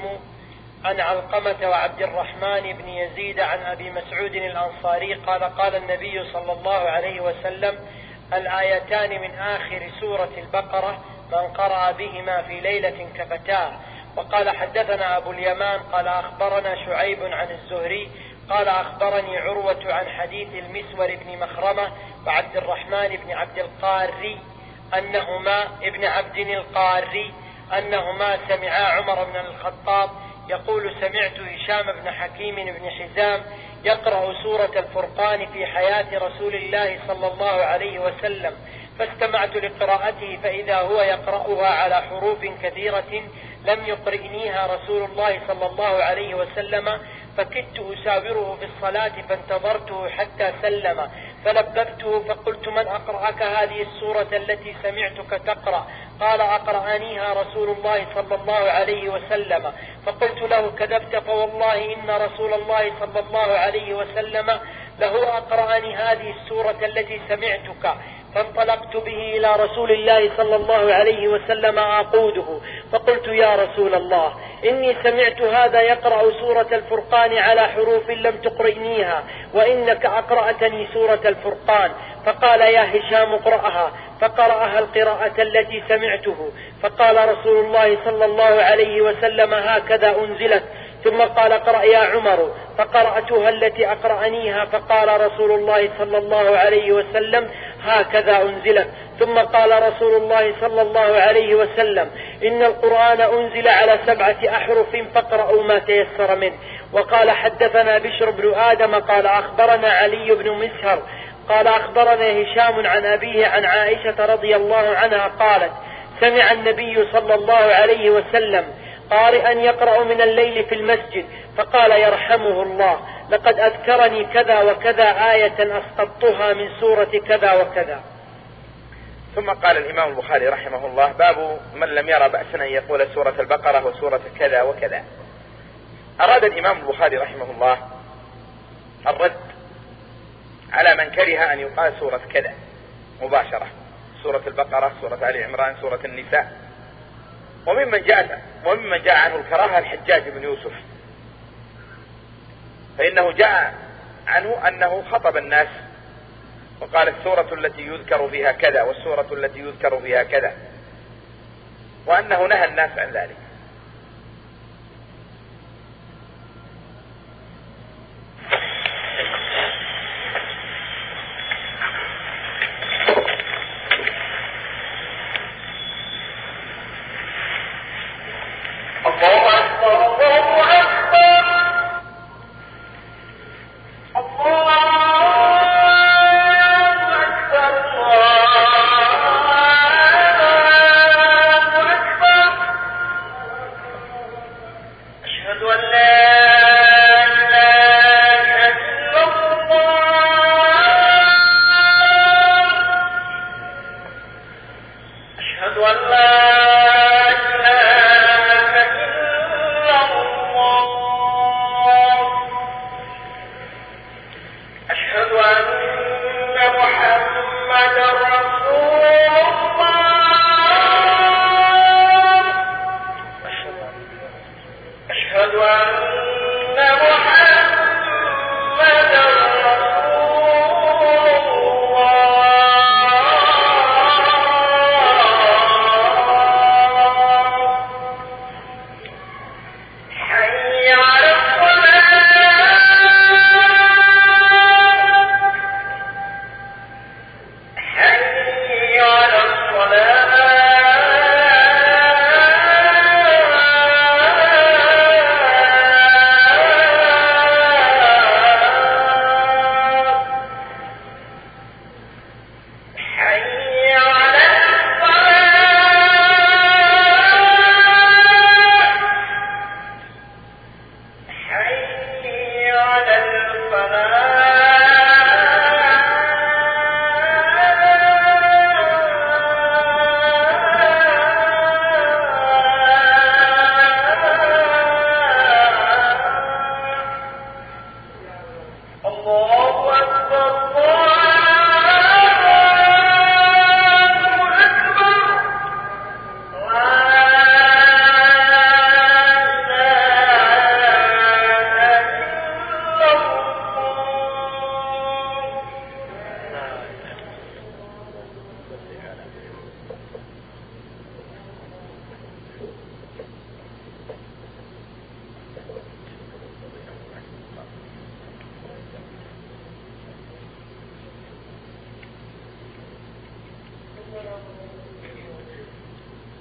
عن علقمة وعبد الرحمن بن يزيد عن أبي مسعود الأنصاري قال قال النبي صلى الله عليه وسلم: الآيتان من آخر سورة البقرة من قرأ بهما في ليلة كفتاه. وقال حدثنا أبو اليمان قال أخبرنا شعيب عن الزهري قال أخبرني عروة عن حديث المسور بن مخرمة وعبد الرحمن بن عبد القاري أنهما ابن عبد القاري أنهما سمعا عمر بن الخطاب يقول: سمعت هشام بن حكيم بن حزام يقرأ سورة الفرقان في حياة رسول الله صلى الله عليه وسلم، فاستمعت لقراءته فإذا هو يقرأها على حروف كثيرة لم يقرئنيها رسول الله صلى الله عليه وسلم، فكدت أساوره في الصلاة فانتظرته حتى سلم فلببته فقلت: من أقرأك هذه السورة التي سمعتك تقرأ؟ قال: أقرأنيها رسول الله صلى الله عليه وسلم. فقلت له: كذبت، فوالله إن رسول الله صلى الله عليه وسلم له أقرأني هذه السورة التي سمعتك. فانطلقت به إلى رسول الله صلى الله عليه وسلم أقوده، فقلت: يا رسول الله، إني سمعت هذا يقرأ سورة الفرقان على حروف لم تقرئنيها، وإنك أقرأتني سورة الفرقان. فقال: يا هشام اقرأها. فقرأها القراءة التي سمعته. فقال رسول الله صلى الله عليه وسلم: هكذا أنزلت. ثم قال: اقرأ يا عمر. فقرأتها التي أقرأنيها. فقال رسول الله صلى الله عليه وسلم: هكذا أنزلت. ثم قال رسول الله صلى الله عليه وسلم: إن القرآن أنزل على سبعة أحرف فاقرأوا ما تيسر منه. وقال حدثنا بشر بن آدم قال أخبرنا علي بن مسهر قال أخبرنا هشام عن أبيه عن عائشة رضي الله عنها قالت: سمع النبي صلى الله عليه وسلم قارئا يقرأ من الليل في المسجد فقال: يرحمه الله، لقد أذكرني كذا وكذا آية أسقطتها من سورة كذا وكذا. ثم قال الإمام البخاري رحمه الله: باب من لم يرى بأسا أن يقول سورة البقرة وسورة كذا وكذا. أراد الإمام البخاري رحمه الله الرد على من كره أن يقال سورة كذا مباشرة، سورة البقرة، سورة آل عمران، سورة النساء. وممن جاء وممن جاء عنه الكراهة الحجاج بن يوسف، فإنه جاء عنه أنه خطب الناس وقال: السورة التي يذكر فيها كذا والسورة التي يذكر فيها كذا، وأنه نهى الناس عن ذلك.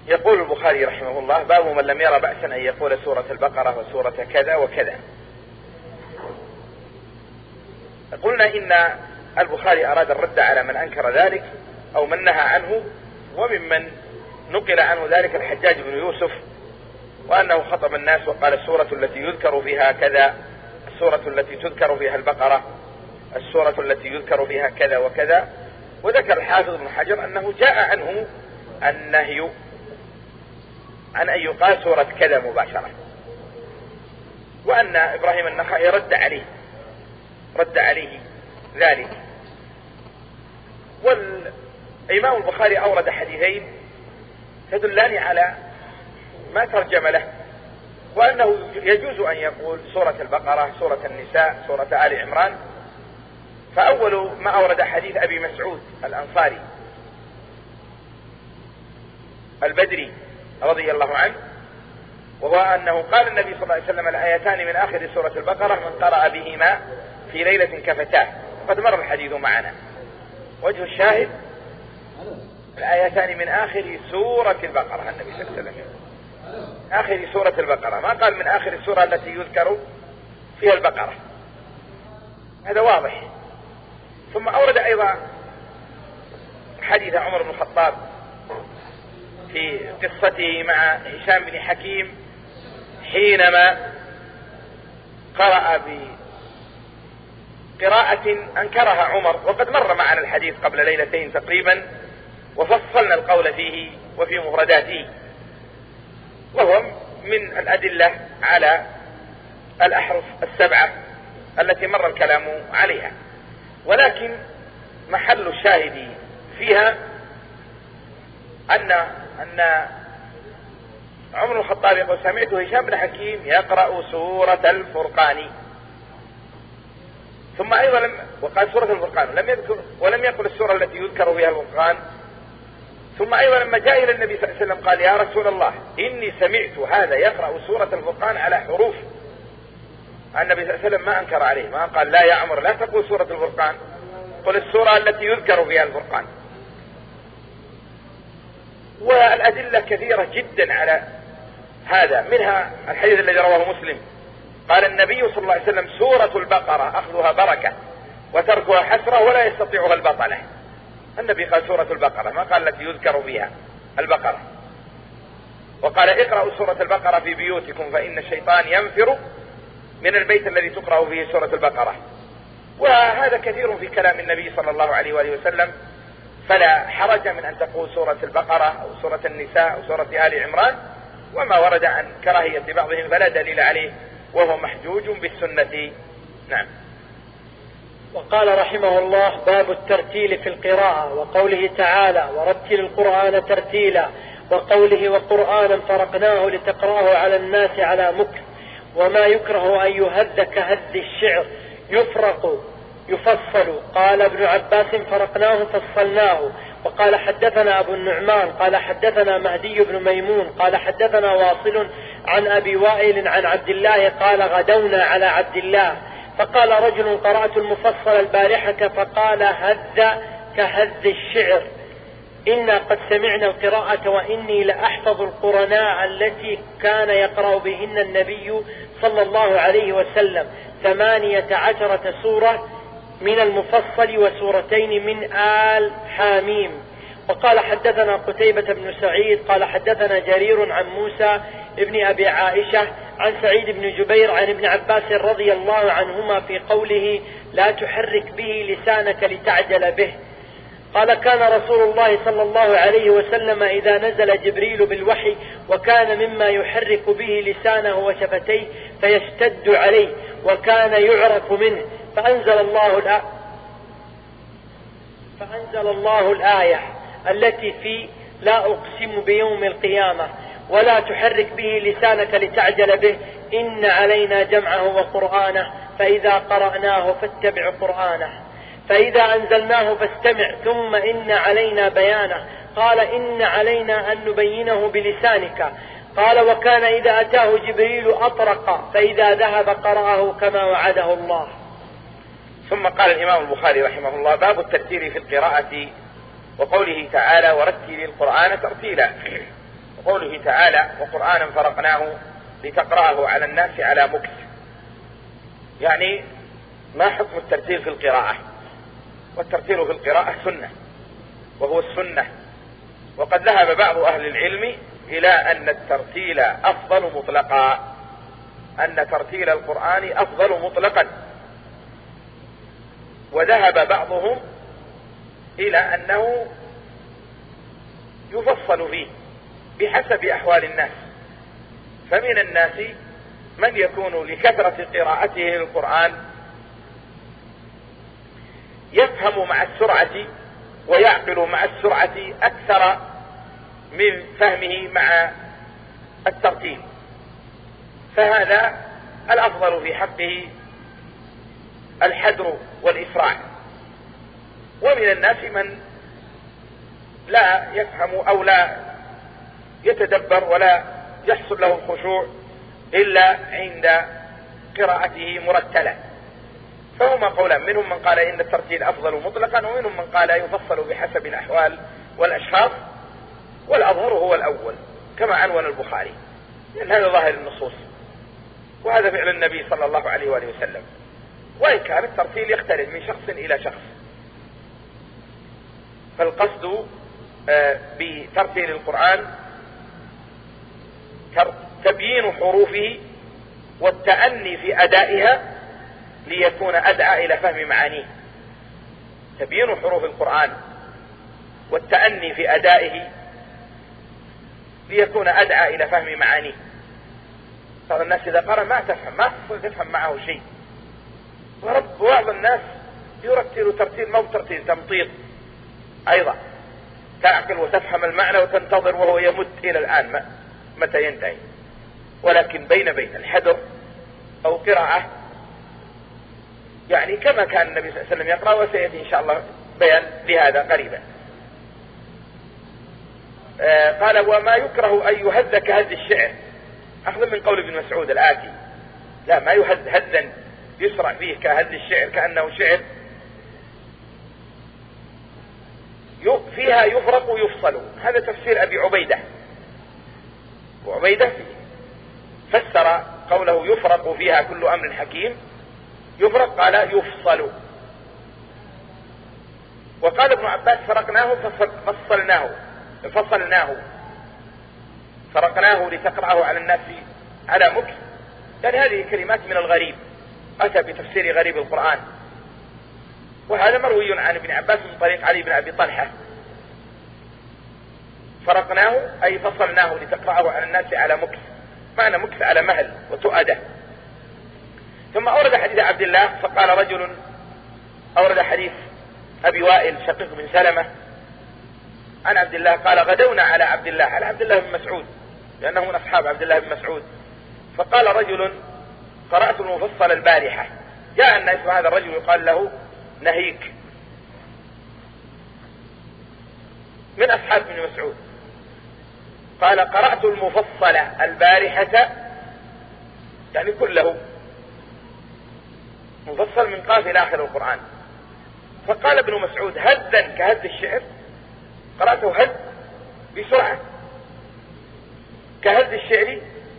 يقول البخاري رحمه الله: باب من لم يرى بأسا أن يقول سورة البقرة وسورة كذا وكذا. قلنا إن البخاري أراد الرد على من أنكر ذلك أو من نهى عنه، وممن نقل عنه ذلك الحجاج بن يوسف، وأنه خطب الناس وقال: السورة التي يذكر فيها كذا، السورة التي تذكر فيها البقرة، السورة التي يذكر فيها كذا وكذا. وذكر الحافظ بن حجر أنه جاء عنه النهي عن أن يقال سورة كذا مباشرة، وأن إبراهيم النخعي رد عليه رد عليه ذلك. والإمام البخاري أورد حديثين تدلان على ما ترجم له، وأنه يجوز أن يقول سورة البقرة، سورة النساء، سورة آل عمران. فأول ما أورد حديث أبي مسعود الأنصاري البدري رضي الله عنه، وهو أنه قال النبي صلى الله عليه وسلم: الآيتان من آخر سورة البقرة من قرأ بهما في ليلة كفتاه. قد مر الحديث معنا. وجه الشاهد: الآيتان من آخر سورة البقرة. النبي صلى الله عليه وسلم آخر سورة البقرة، ما قال من آخر السورة التي يذكر فيها البقرة. هذا واضح. ثم أورد أيضا حديث عمر بن الخطاب في قصته مع هشام بن حكيم حينما قرأ بقراءة أنكرها عمر، وقد مر معنا الحديث قبل ليلتين تقريبا وفصلنا القول فيه وفي مفرداته، وهو من الأدلة على الأحرف السبعة التي مر الكلام عليها. ولكن محل الشاهد فيها أن أن عمر بن الخطاب يقول: سمعت هشام بن حكيم يقرأ سورة الفرقان. ثم أيضا لم وقال سورة الفرقان لم يذكر ولم يقل السورة التي يذكر فيها الفرقان. ثم أيضا لما جاء إلى النبي صلى الله عليه وسلم قال: يا رسول الله، إني سمعت هذا يقرأ سورة الفرقان على حروف. النبي صلى الله عليه وسلم ما أنكر عليه، ما قال: لا يا عمر لا تقول سورة الفرقان، قل السورة التي يذكر فيها الفرقان. والأدلة كثيرة جدا على هذا، منها الحديث الذي رواه مسلم قال النبي صلى الله عليه وسلم: سورة البقرة أخذها بركة وتركها حسرة ولا يستطيعها البطلة. النبي قال سورة البقرة، ما قال التي يذكر فيها البقرة. وقال: اقرأوا سورة البقرة في بيوتكم فإن الشيطان ينفر من البيت الذي تقرأ فيه سورة البقرة. وهذا كثير في كلام النبي صلى الله عليه وآله وسلم، فلا حرج من أن تقول سورة البقرة أو سورة النساء أو سورة آل عمران. وما ورد عن كراهية بعضهم فلا دليل عليه، وهو محجوج بالسنة. نعم. وقال رحمه الله: باب الترتيل في القراءة، وقوله تعالى: ورتل القرآن ترتيلا، وقوله: وقرآنا فرقناه لتقرأه على الناس على مكر. وما يكره أن يهذ كهذ الشعر، يفرق يفصل. قال ابن عباس: فرقناه فصلناه. وقال: حدثنا أبو النعمان قال حدثنا مهدي بن ميمون قال حدثنا واصل عن أبي وائل عن عبد الله قال: غدونا على عبد الله فقال رجل: قرأت المفصل البارحة فقال: هذ كهذ الشعر، إنا قد سمعنا القراءة وإني لأحفظ القرناء التي كان يقرأ بهن النبي صلى الله عليه وسلم، ثمانية عشرة سورة من المفصل وسورتين من آل حاميم. وقال: حدثنا قتيبة بن سعيد قال حدثنا جرير عن موسى ابن أبي عائشة عن سعيد بن جبير عن ابن عباس رضي الله عنهما في قوله: لا تحرك به لسانك لتعجل به. قال: كان رسول الله صلى الله عليه وسلم إذا نزل جبريل بالوحي وكان مما يحرك به لسانه وشفتيه فيشتد عليه وكان يعرف منه، فأنزل الله الآية فأنزل الله الآية التي في لا أقسم بيوم القيامة ولا تحرك به لسانك لتعجل به، إن علينا جمعه وقرآنه فإذا قرأناه فاتبع قرآنه، فإذا أنزلناه فاستمع، ثم إن علينا بيانه. قال: إن علينا أن نبينه بلسانك. قال: وكان إذا أتاه جبريل أطرق فإذا ذهب قرأه كما وعده الله. ثم قال الإمام البخاري رحمه الله: باب الترتيل في القراءة، وقوله تعالى: ورتل القرآن ترتيلا. قوله تعالى وقرآنا فرقناه لتقرأه على الناس على مكث، يعني ما حكم الترتيل في القراءة؟ والترتيل في القراءة سنة، وهو السنة. وقد ذهب بعض أهل العلم إلى أن الترتيل أفضل مطلقا، أن ترتيل القرآن أفضل مطلقا. وذهب بعضهم إلى أنه يفصل فيه بحسب أحوال الناس، فمن الناس من يكون لكثرة قراءته للقرآن يفهم مع السرعة ويعقل مع السرعة أكثر من فهمه مع الترتيل، فهذا الأفضل في حقه الحدر والإسراع. ومن الناس من لا يفهم أو لا يتدبر ولا يحصل له الخشوع إلا عند قراءته مرتلة، فهما قولان، منهم من قال إن الترتيل أفضل مطلقا، ومنهم من قال يفصل بحسب الأحوال والأشخاص، والأظهر هو الأول كما عنون البخاري، لأن هذا ظاهر النصوص وهذا فعل النبي صلى الله عليه وآله وسلم، وإن كان الترتيل يختلف من شخص إلى شخص. فالقصد بترتيل القرآن تبيين حروفه والتأني في أدائها ليكون أدعى إلى فهم معانيه. تبيين حروف القرآن والتأني في أدائه ليكون أدعى إلى فهم معانيه. بعض الناس إذا قرأ ما تفهم ما تفهم معه شيء، ورب بعض الناس يرتل ترتيل ما هو ترتيل تمطيط أيضا، تعقل وتفهم المعنى وتنتظر وهو يمد إلى الآن متى ينتهي. ولكن بين بين الحدر أو قراءة يعني كما كان النبي صلى الله عليه وسلم يقرأ، وسيأتي إن شاء الله بيان لهذا قريبا. آه قال وما يكره أن يهذ كهذ الشعر، أخذ من قول ابن مسعود الآتي، لا ما يهذ هذا يسرع فيه كهذ الشعر كأنه شعر، فيها يفرق ويفصل. هذا تفسير أبي عبيدة، وعبيدة فسر قوله يفرق فيها كل أمر حكيم، يفرق قال يفصل. وقال ابن عباس فرقناه فصلناه فصلناه فرقناه لتقرأه على الناس على مكث، يعني هذه كلمات من الغريب، أتى بتفسير غريب القرآن، وهذا مروي عن ابن عباس من طريق علي بن أبي طلحة. فرقناه أي فصلناه لتقرأه على الناس على مكث، معنى مكث على مهل وتؤدة. ثم أورد حديث عبد الله، فقال رجل، أورد حديث أبي وائل شقيق بن سلمة عن عبد الله قال غدونا على عبد الله، على عبد الله بن مسعود، لأنه من أصحاب عبد الله بن مسعود. فقال رجل قرأت المفصل البارحة، جاء الناس هذا الرجل يقال له نهيك من أصحاب ابن مسعود، قال قرأت المفصل البارحة، يعني كله مفصل من قاف إلى آخر القرآن. فقال ابن مسعود هذا كهذ الشعر، قرأته هذ بسرعة كهذ الشعر.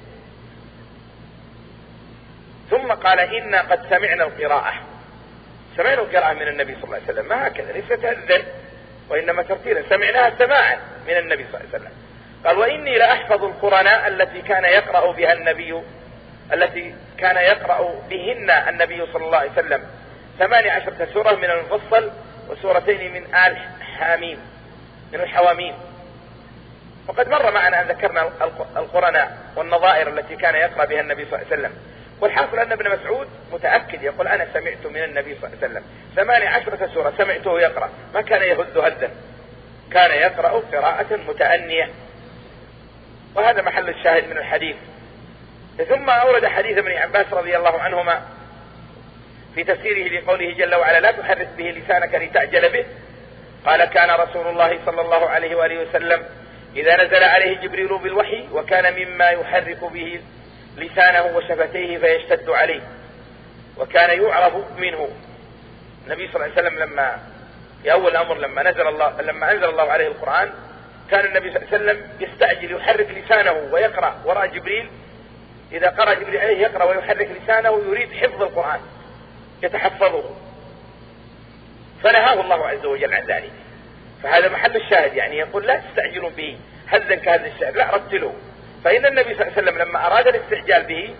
ثم قال إنا قد سمعنا القراءة، سمعنا القراءة من النبي صلى الله عليه وسلم، ما هكذا ليست هذا وإنما ترتيلا، سمعناها سماعا من النبي صلى الله عليه وسلم. قال وإني لأحفظ القرآن التي كان يقرأ بها النبي التي كان يقرأ بهن النبي صلى الله عليه وسلم ثمانية عشرة سورة من المفصل وسورتين من آل حاميم من الحواميم. وقد مر معنا أن ذكرنا القرآن والنظائر التي كان يقرأ بها النبي صلى الله عليه وسلم. والحاصل أن ابن مسعود متأكد يقول أنا سمعت من النبي صلى الله عليه وسلم ثمانية عشرة سورة سمعته يقرأ، ما كان يهد هدا، كان يقرأ قراءة متأنية، وهذا محل الشاهد من الحديث. ثم أورد حديث ابن عباس رضي الله عنهما في تفسيره لقوله جل وعلا لا تحرك به لسانك لتعجل به، قال كان رسول الله صلى الله عليه وآله وسلم إذا نزل عليه جبريل بالوحي وكان مما يحرك به لسانه وشفتيه فيشتد عليه، وكان يعرف منه. النبي صلى الله عليه وسلم لما في أول أمر لما نزل الله لما أنزل الله عليه القرآن كان النبي صلى الله عليه وسلم يستعجل يحرك لسانه ويقرأ وراء جبريل، إذا قرأ جبريل عليه يقرأ ويحرك لسانه يريد حفظ القرآن يتحفظه، فنهاه الله عز وجل عن ذلك. فهذا محل الشاهد، يعني يقول لا تستعجلوا به هزا كهذا الشعر، لا رتلوا. فإن النبي صلى الله عليه وسلم لما أراد الاستعجال به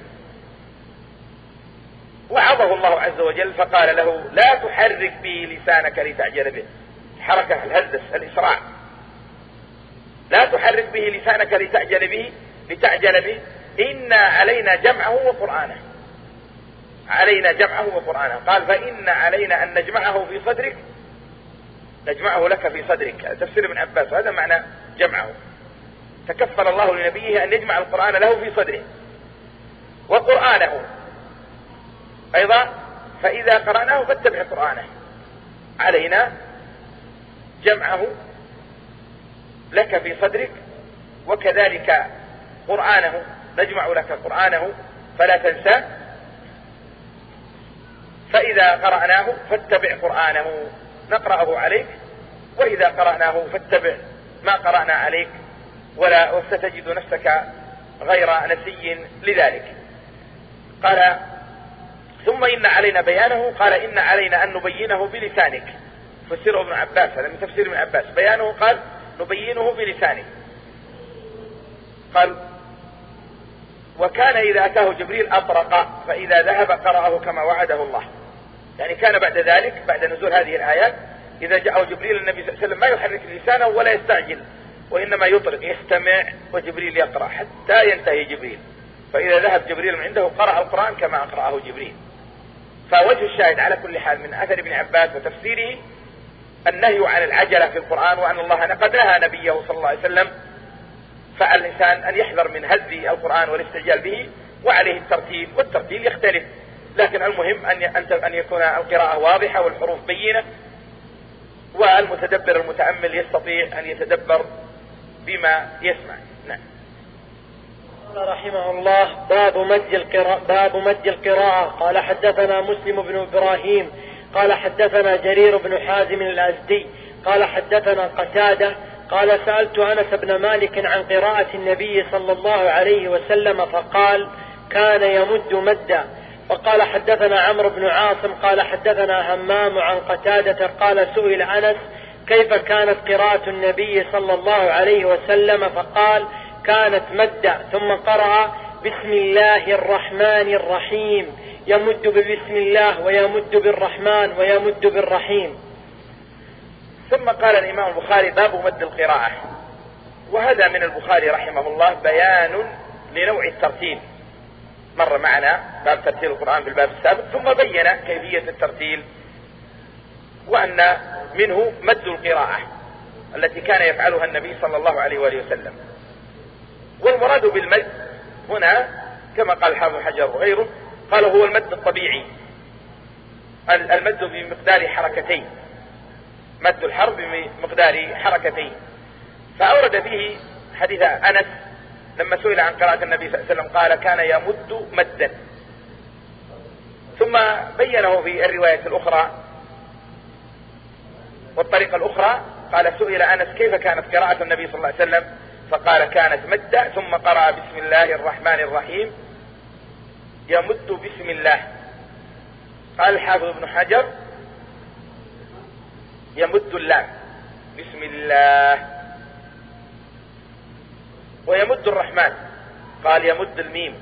وعظه الله عز وجل فقال له لا تحرك به لسانك لتعجل به، الحركة الهزة الإسراع، لا تحرك به لسانك لتعجل به لتعجل به إنا علينا جمعه وقرآنه، علينا جمعه وقرآنه. قال فإن علينا أن نجمعه في صدرك، نجمعه لك في صدرك، تفسير ابن عباس، هذا معنى جمعه. تكفل الله لنبيه أن يجمع القرآن له في صدره وقرآنه أيضا، فإذا قرأناه فاتبع قرآنه، علينا جمعه لك في صدرك وكذلك قرآنه، نجمع لك قرآنه فلا تنسى، فإذا قرأناه فاتبع قرآنه، نقرأه عليك، وإذا قرأناه فاتبع ما قرأنا عليك، ولا وستجد نفسك غير نسي لذلك. قال ثم إن علينا بيانه، قال إن علينا أن نبينه بلسانك، فسره ابن عباس، هذا من تفسير ابن عباس، بيانه قال نبينه بلسانك. قال وكان إذا أتاه جبريل أطرق، فإذا ذهب قرأه كما وعده الله. يعني كان بعد ذلك بعد نزول هذه الآيات إذا جاءه جبريل النبي صلى الله عليه وسلم ما يحرك لسانه ولا يستعجل، وإنما يطرق يستمع وجبريل يقرأ حتى ينتهي جبريل، فإذا ذهب جبريل من عنده قرأ القرآن كما أقرأه جبريل. فوجه الشاهد على كل حال من أثر ابن عباس وتفسيره النهي عن العجلة في القرآن، وأن الله قد نهى نبيه صلى الله عليه وسلم، فعلى الإنسان أن يحذر من هز القرآن والاستعجال به، وعليه الترتيل، والترتيل يختلف، لكن المهم أن يكون القراءة واضحة والحروف بينة، والمتدبر المتأمل يستطيع أن يتدبر بما يسمع. نعم. قال رحمه الله باب مد القراءة باب مد القراءة قال حدثنا مسلم بن إبراهيم قال حدثنا جرير بن حازم الأزدي قال حدثنا قتادة قال سألت أنس بن مالك عن قراءة النبي صلى الله عليه وسلم فقال كان يمد مدا. وقال حدثنا عمرو بن عاصم قال حدثنا همام عن قتادة قال سئل أنس كيف كانت قراءة النبي صلى الله عليه وسلم فقال كانت مدا، ثم قرأ بسم الله الرحمن الرحيم، يمد ببسم الله ويمد بالرحمن ويمد بالرحيم. ثم قال الإمام البخاري باب مد القراءة، وهذا من البخاري رحمه الله بيان لنوع الترتيل، مر معنا باب ترتيل القرآن في الباب السابق، ثم بين كيفية الترتيل، وأن منه مد القراءة التي كان يفعلها النبي صلى الله عليه وآله وسلم. والمراد بالمد هنا كما قال الحافظ حجر وغيره قال هو المد الطبيعي، المد بمقدار حركتين، مد الحرف بمقدار حركتين. فأورد فيه حديث أنس لما سئل عن قراءة النبي صلى الله عليه وسلم قال كان يمد مدا، ثم بينه في الرواية الأخرى والطريقة الأخرى قال سئل أنس كيف كانت قراءة النبي صلى الله عليه وسلم فقال كانت مدا، ثم قرأ بسم الله الرحمن الرحيم يمد بسم الله. قال الحافظ ابن حجر يمد اللام بسم الله، ويمد الرحمن قال يمد الميم،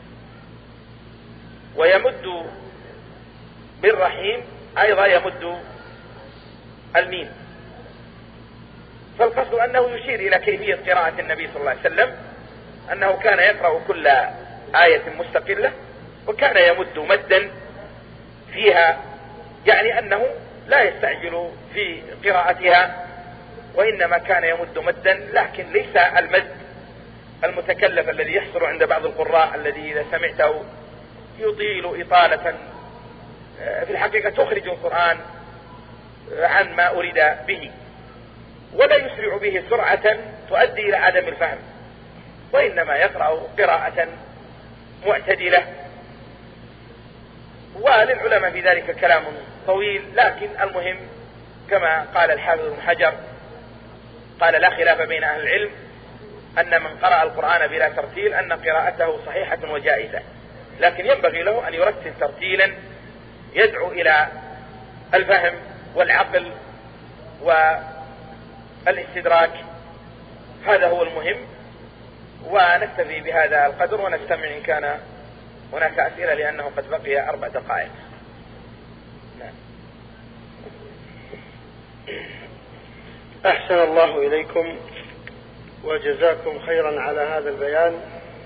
ويمد بالرحيم أيضا يمد الميم. فالقصد أنه يشير إلى كيفية قراءة النبي صلى الله عليه وسلم، أنه كان يقرأ كل آية مستقلة وكان يمد مدا فيها، يعني أنه لا يستعجل في قراءتها، وإنما كان يمد مدا، لكن ليس المد المتكلف الذي يحصل عند بعض القراء الذي إذا سمعته يطيل إطالة في الحقيقة تخرج القرآن عن ما أريد به، ولا يسرع به سرعة تؤدي إلى عدم الفهم، وإنما يقرأ قراءة معتدلة. وللعلماء في ذلك كلام طويل، لكن المهم كما قال الحافظ ابن حجر قال لا خلاف بين أهل العلم أن من قرأ القرآن بلا ترتيل أن قراءته صحيحة وجائزة، لكن ينبغي له أن يرتل ترتيلا يدعو إلى الفهم والعقل والاستدراك، هذا هو المهم. ونكتفي بهذا القدر ونستمع إن كان هناك أسئلة، لأنه قد بقي أربع دقائق. نعم. أحسن الله إليكم وجزاكم خيرا على هذا البيان.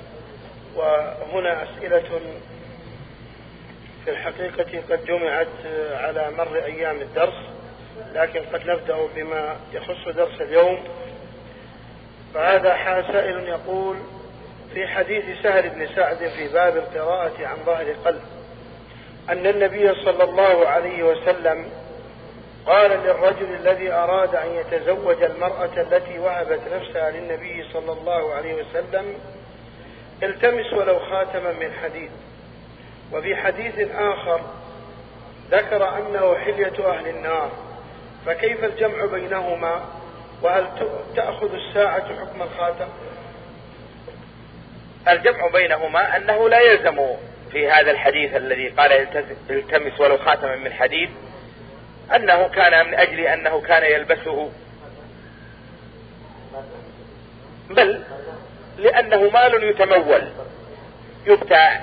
وهنا أسئلة في الحقيقة قد جمعت على مر أيام الدرس، لكن قد نبدأ بما يخص درس اليوم. فهذا سائل يقول: في حديث سهل بن سعد في باب القراءة عن ظهر قلب أن النبي صلى الله عليه وسلم قال للرجل الذي أراد أن يتزوج المرأة التي وهبت نفسها للنبي صلى الله عليه وسلم: التمس ولو خاتما من حديد. وفي حديث آخر ذكر أنه حلية أهل النار، فكيف الجمع بينهما؟ وهل تأخذ الساعة حكم الخاتم؟ الجمع بينهما أنه لا يلزم في هذا الحديث الذي قال التمس ولو خاتما من حديد أنه كان من أجل أنه كان يلبسه، بل لأنه مال يتمول يبتاع،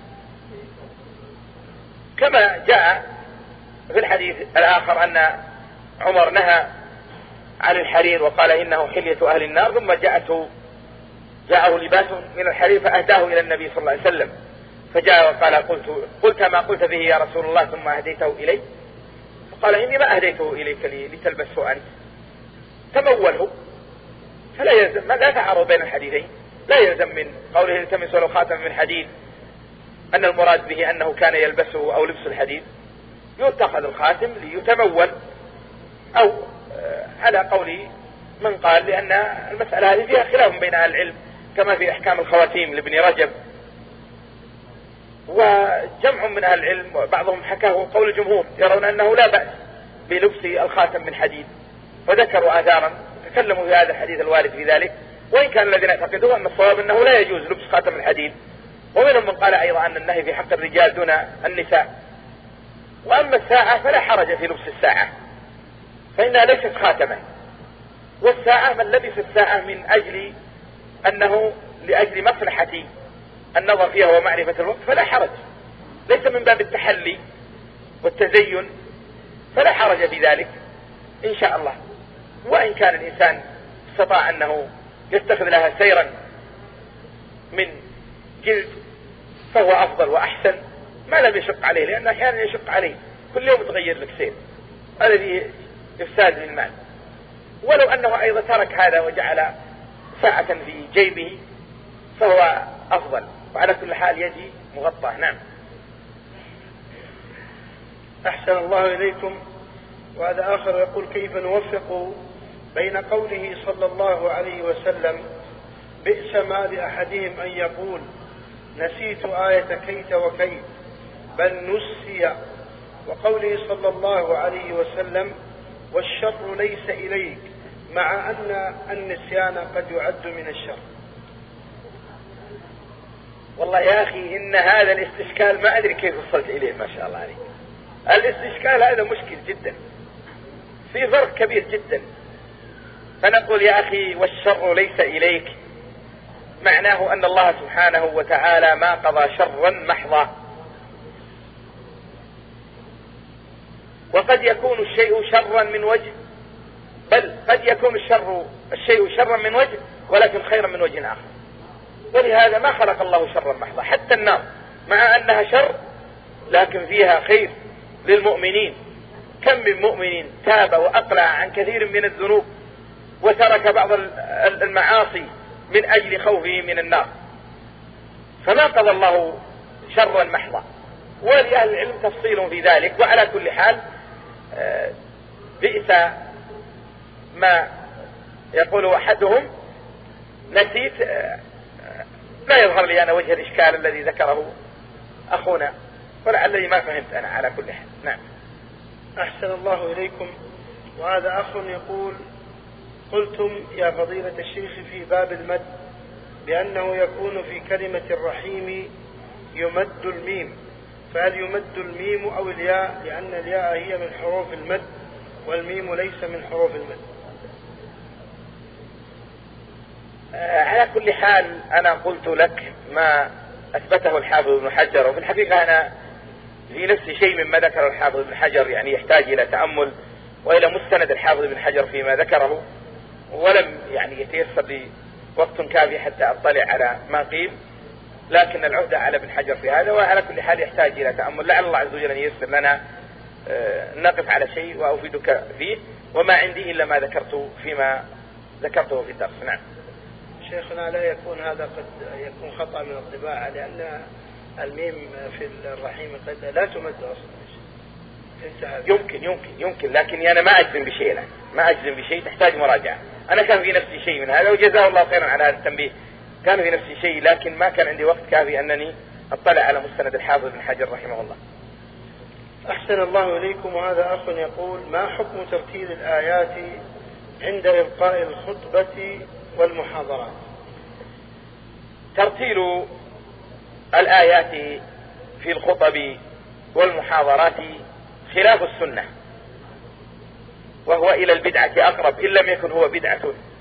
كما جاء في الحديث الآخر أن عمر نهى عن الحرير وقال إنه حلية أهل النار، ثم جاءته جاءه لباس من الحرير فأهداه إلى النبي صلى الله عليه وسلم، فجاء وقال: قلت, قلت ما قلت به يا رسول الله ثم أهديته إلي؟ فقال: إني ما أهديته إليك لتلبسه أنت، تموله. فلا يلزم، لا تعارض بين الحديثين، لا يلزم من قوله التمس ولو خاتم من حديد أن المراد به أنه كان يلبسه أو لبس الحديد، يتخذ الخاتم ليتمول، أو على قول من قال لأن المسألة هذه فيها خلاف بين أهل العلم، كما في أحكام الخواتيم لابن رجب. وجمع من أهل العلم بعضهم حكاه قول الجمهور يرون أنه لا بأس بلبس الخاتم من حديد، وذكروا آثارا تكلموا في هذا الحديث الوارد في ذلك، وإن كان الذين يعتقدون أن الصواب أنه لا يجوز لبس خاتم الحديد. ومنهم من قال أيضا أن النهي في حق الرجال دون النساء. وأما الساعة فلا حرج في لبس الساعة، فإنها ليست خاتمة، والساعة من لبس الساعة من أجل أنه لأجل مصلحة النظر فيها ومعرفة الوقت فلا حرج، ليس من باب التحلي والتزين، فلا حرج في ذلك إن شاء الله. وإن كان الإنسان استطاع أنه يتخذ لها سيرا من جلد فهو أفضل وأحسن، ما لم يشق عليه، لأن أحيانا يشق عليه كل يوم تغير لك سير، هذا فيه إفساد للمال. ولو أنه أيضا ترك هذا وجعل ساعة في جيبه فهو أفضل، وعلى كل حال يدي مغطى. نعم. أحسن الله إليكم. وهذا آخر يقول: كيف نوفق بين قوله صلى الله عليه وسلم: بئس ما لأحدهم أن يقول نسيت آية كيت وكيت بل نسي، وقوله صلى الله عليه وسلم: والشر ليس إليك، مع أن النسيان قد يعد من الشر؟ والله يا أخي إن هذا الاستشكال ما أدري كيف وصلت إليه، ما شاء الله عليك. الاستشكال هذا مشكل جدا، في فرق كبير جدا. فنقول يا أخي والشر ليس إليك، معناه أن الله سبحانه وتعالى ما قضى شرا محضا، وقد يكون الشيء شرا من وجه، بل قد يكون الشر الشيء شرا من وجه ولكن خيرا من وجه آخر. ولهذا ما خلق الله شرا محضا. حتى النار مع أنها شر لكن فيها خير للمؤمنين. كم من مؤمن تاب وأقلع عن كثير من الذنوب وترك بعض المعاصي من أجل خوفه من النار، فما قضى الله شرا محضا. ولأهل العلم تفصيل في ذلك. وعلى كل حال بئس ما يقول أحدهم نسيت، لا يظهر لي أنا وجه الإشكال الذي ذكره أخونا، ولعلي ما فهمت أنا. على كل حال. نعم. أحسن الله إليكم. وهذا أخ يقول: قلتم يا فضيلة الشيخ في باب المد بأنه يكون في كلمة الرحيم يمد الميم، فهل يمد الميم أو الياء؟ لأن الياء هي من حروف المد والميم ليس من حروف المد. على كل حال أنا قلت لك ما أثبته الحافظ ابن حجر، وفي الحقيقة أنا في نفسي شيء مما ذكر الحافظ ابن حجر يعني يحتاج إلى تأمل وإلى مستند الحافظ ابن حجر فيما ذكره، ولم يعني يتيسر لي وقت كافي حتى أطلع على ما قيل، لكن العهدة على ابن حجر في هذا، وعلى كل حال يحتاج إلى تأمل. لعل الله عز وجل أن ييسر لنا نقف على شيء وأفيدك فيه، وما عندي إلا ما ذكرت فيما ذكرته في الدرس. نعم شيخنا، لا يكون هذا قد يكون خطأ من الطباعة، لأن الميم في الرحيم قد لا تمد أصلا. يمكن يمكن يمكن لكن أنا ما أجزم بشيء، لا ما أجزم بشيء، تحتاج مراجعة. أنا كان في نفسي شيء من هذا، وجزاه الله خيرا على هذا التنبيه، كان في نفسي شيء لكن ما كان عندي وقت كافي أنني أطلع على مستند الحافظ بن حجر رحمه الله. أحسن الله إليكم. وهذا أخ يقول: ما حكم ترتيل الآيات عند إلقاء الخطبة والمحاضرات؟ ترتيل الآيات في الخطب والمحاضرات خلاف السنة، وهو إلى البدعة أقرب إن لم يكن هو بدعة،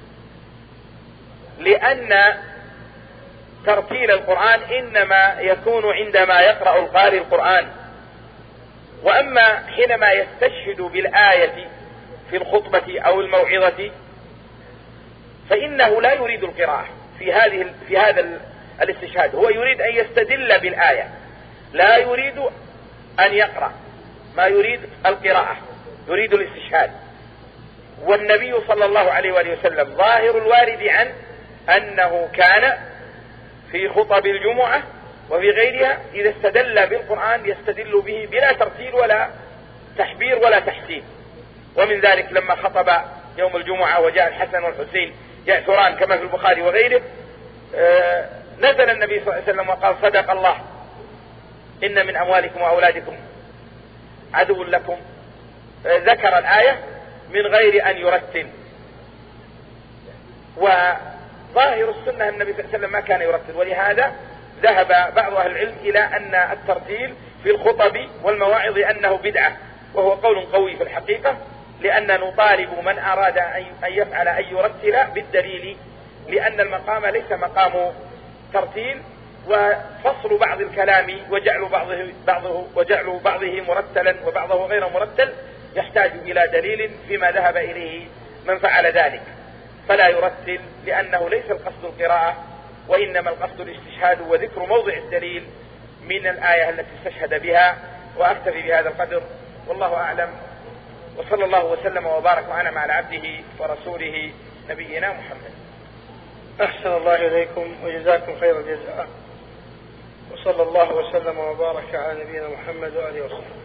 لأن ترتيل القرآن إنما يكون عندما يقرأ القارئ القرآن، وأما حينما يستشهد بالآية في الخطبة أو الموعظة فإنه لا يريد القراءة في هذه في هذا الاستشهاد، هو يريد أن يستدل بالآية، لا يريد أن يقرأ، ما يريد القراءة، يريد الاستشهاد. والنبي صلى الله عليه وآله وسلم ظاهر الوارد عن أنه كان في خطب الجمعة وفي غيرها إذا استدل بالقرآن يستدل به بلا ترتيل ولا تحبير ولا تحسين. ومن ذلك لما خطب يوم الجمعة وجاء الحسن والحسين يأثران كما في البخاري وغيره، آه نزل النبي صلى الله عليه وسلم وقال: صدق الله، إن من أموالكم وأولادكم عدو لكم. آه ذكر الآية من غير أن يرتل، وظاهر السنة النبي صلى الله عليه وسلم ما كان يرتل، ولهذا ذهب بعض أهل العلم إلى أن الترتيل في الخطب والمواعظ أنه بدعة، وهو قول قوي في الحقيقة، لأن نطالب من أراد أن يفعل أن يرتل بالدليل، لأن المقام ليس مقام ترتيل، وفصل بعض الكلام وجعل بعضه, بعضه وجعل بعضه مرتلا وبعضه غير مرتل يحتاج إلى دليل فيما ذهب إليه من فعل ذلك، فلا يرتل، لأنه ليس القصد القراءة، وإنما القصد الاستشهاد وذكر موضع الدليل من الآية التي استشهد بها. وأكتفي بهذا القدر، والله أعلم، وصلى الله وسلم وبارك وأنعم على عبده ورسوله نبينا محمد. أحسن الله إليكم وجزاكم خير الجزاء، وصلى الله وسلم وبارك على نبينا محمد وآله وصحبه.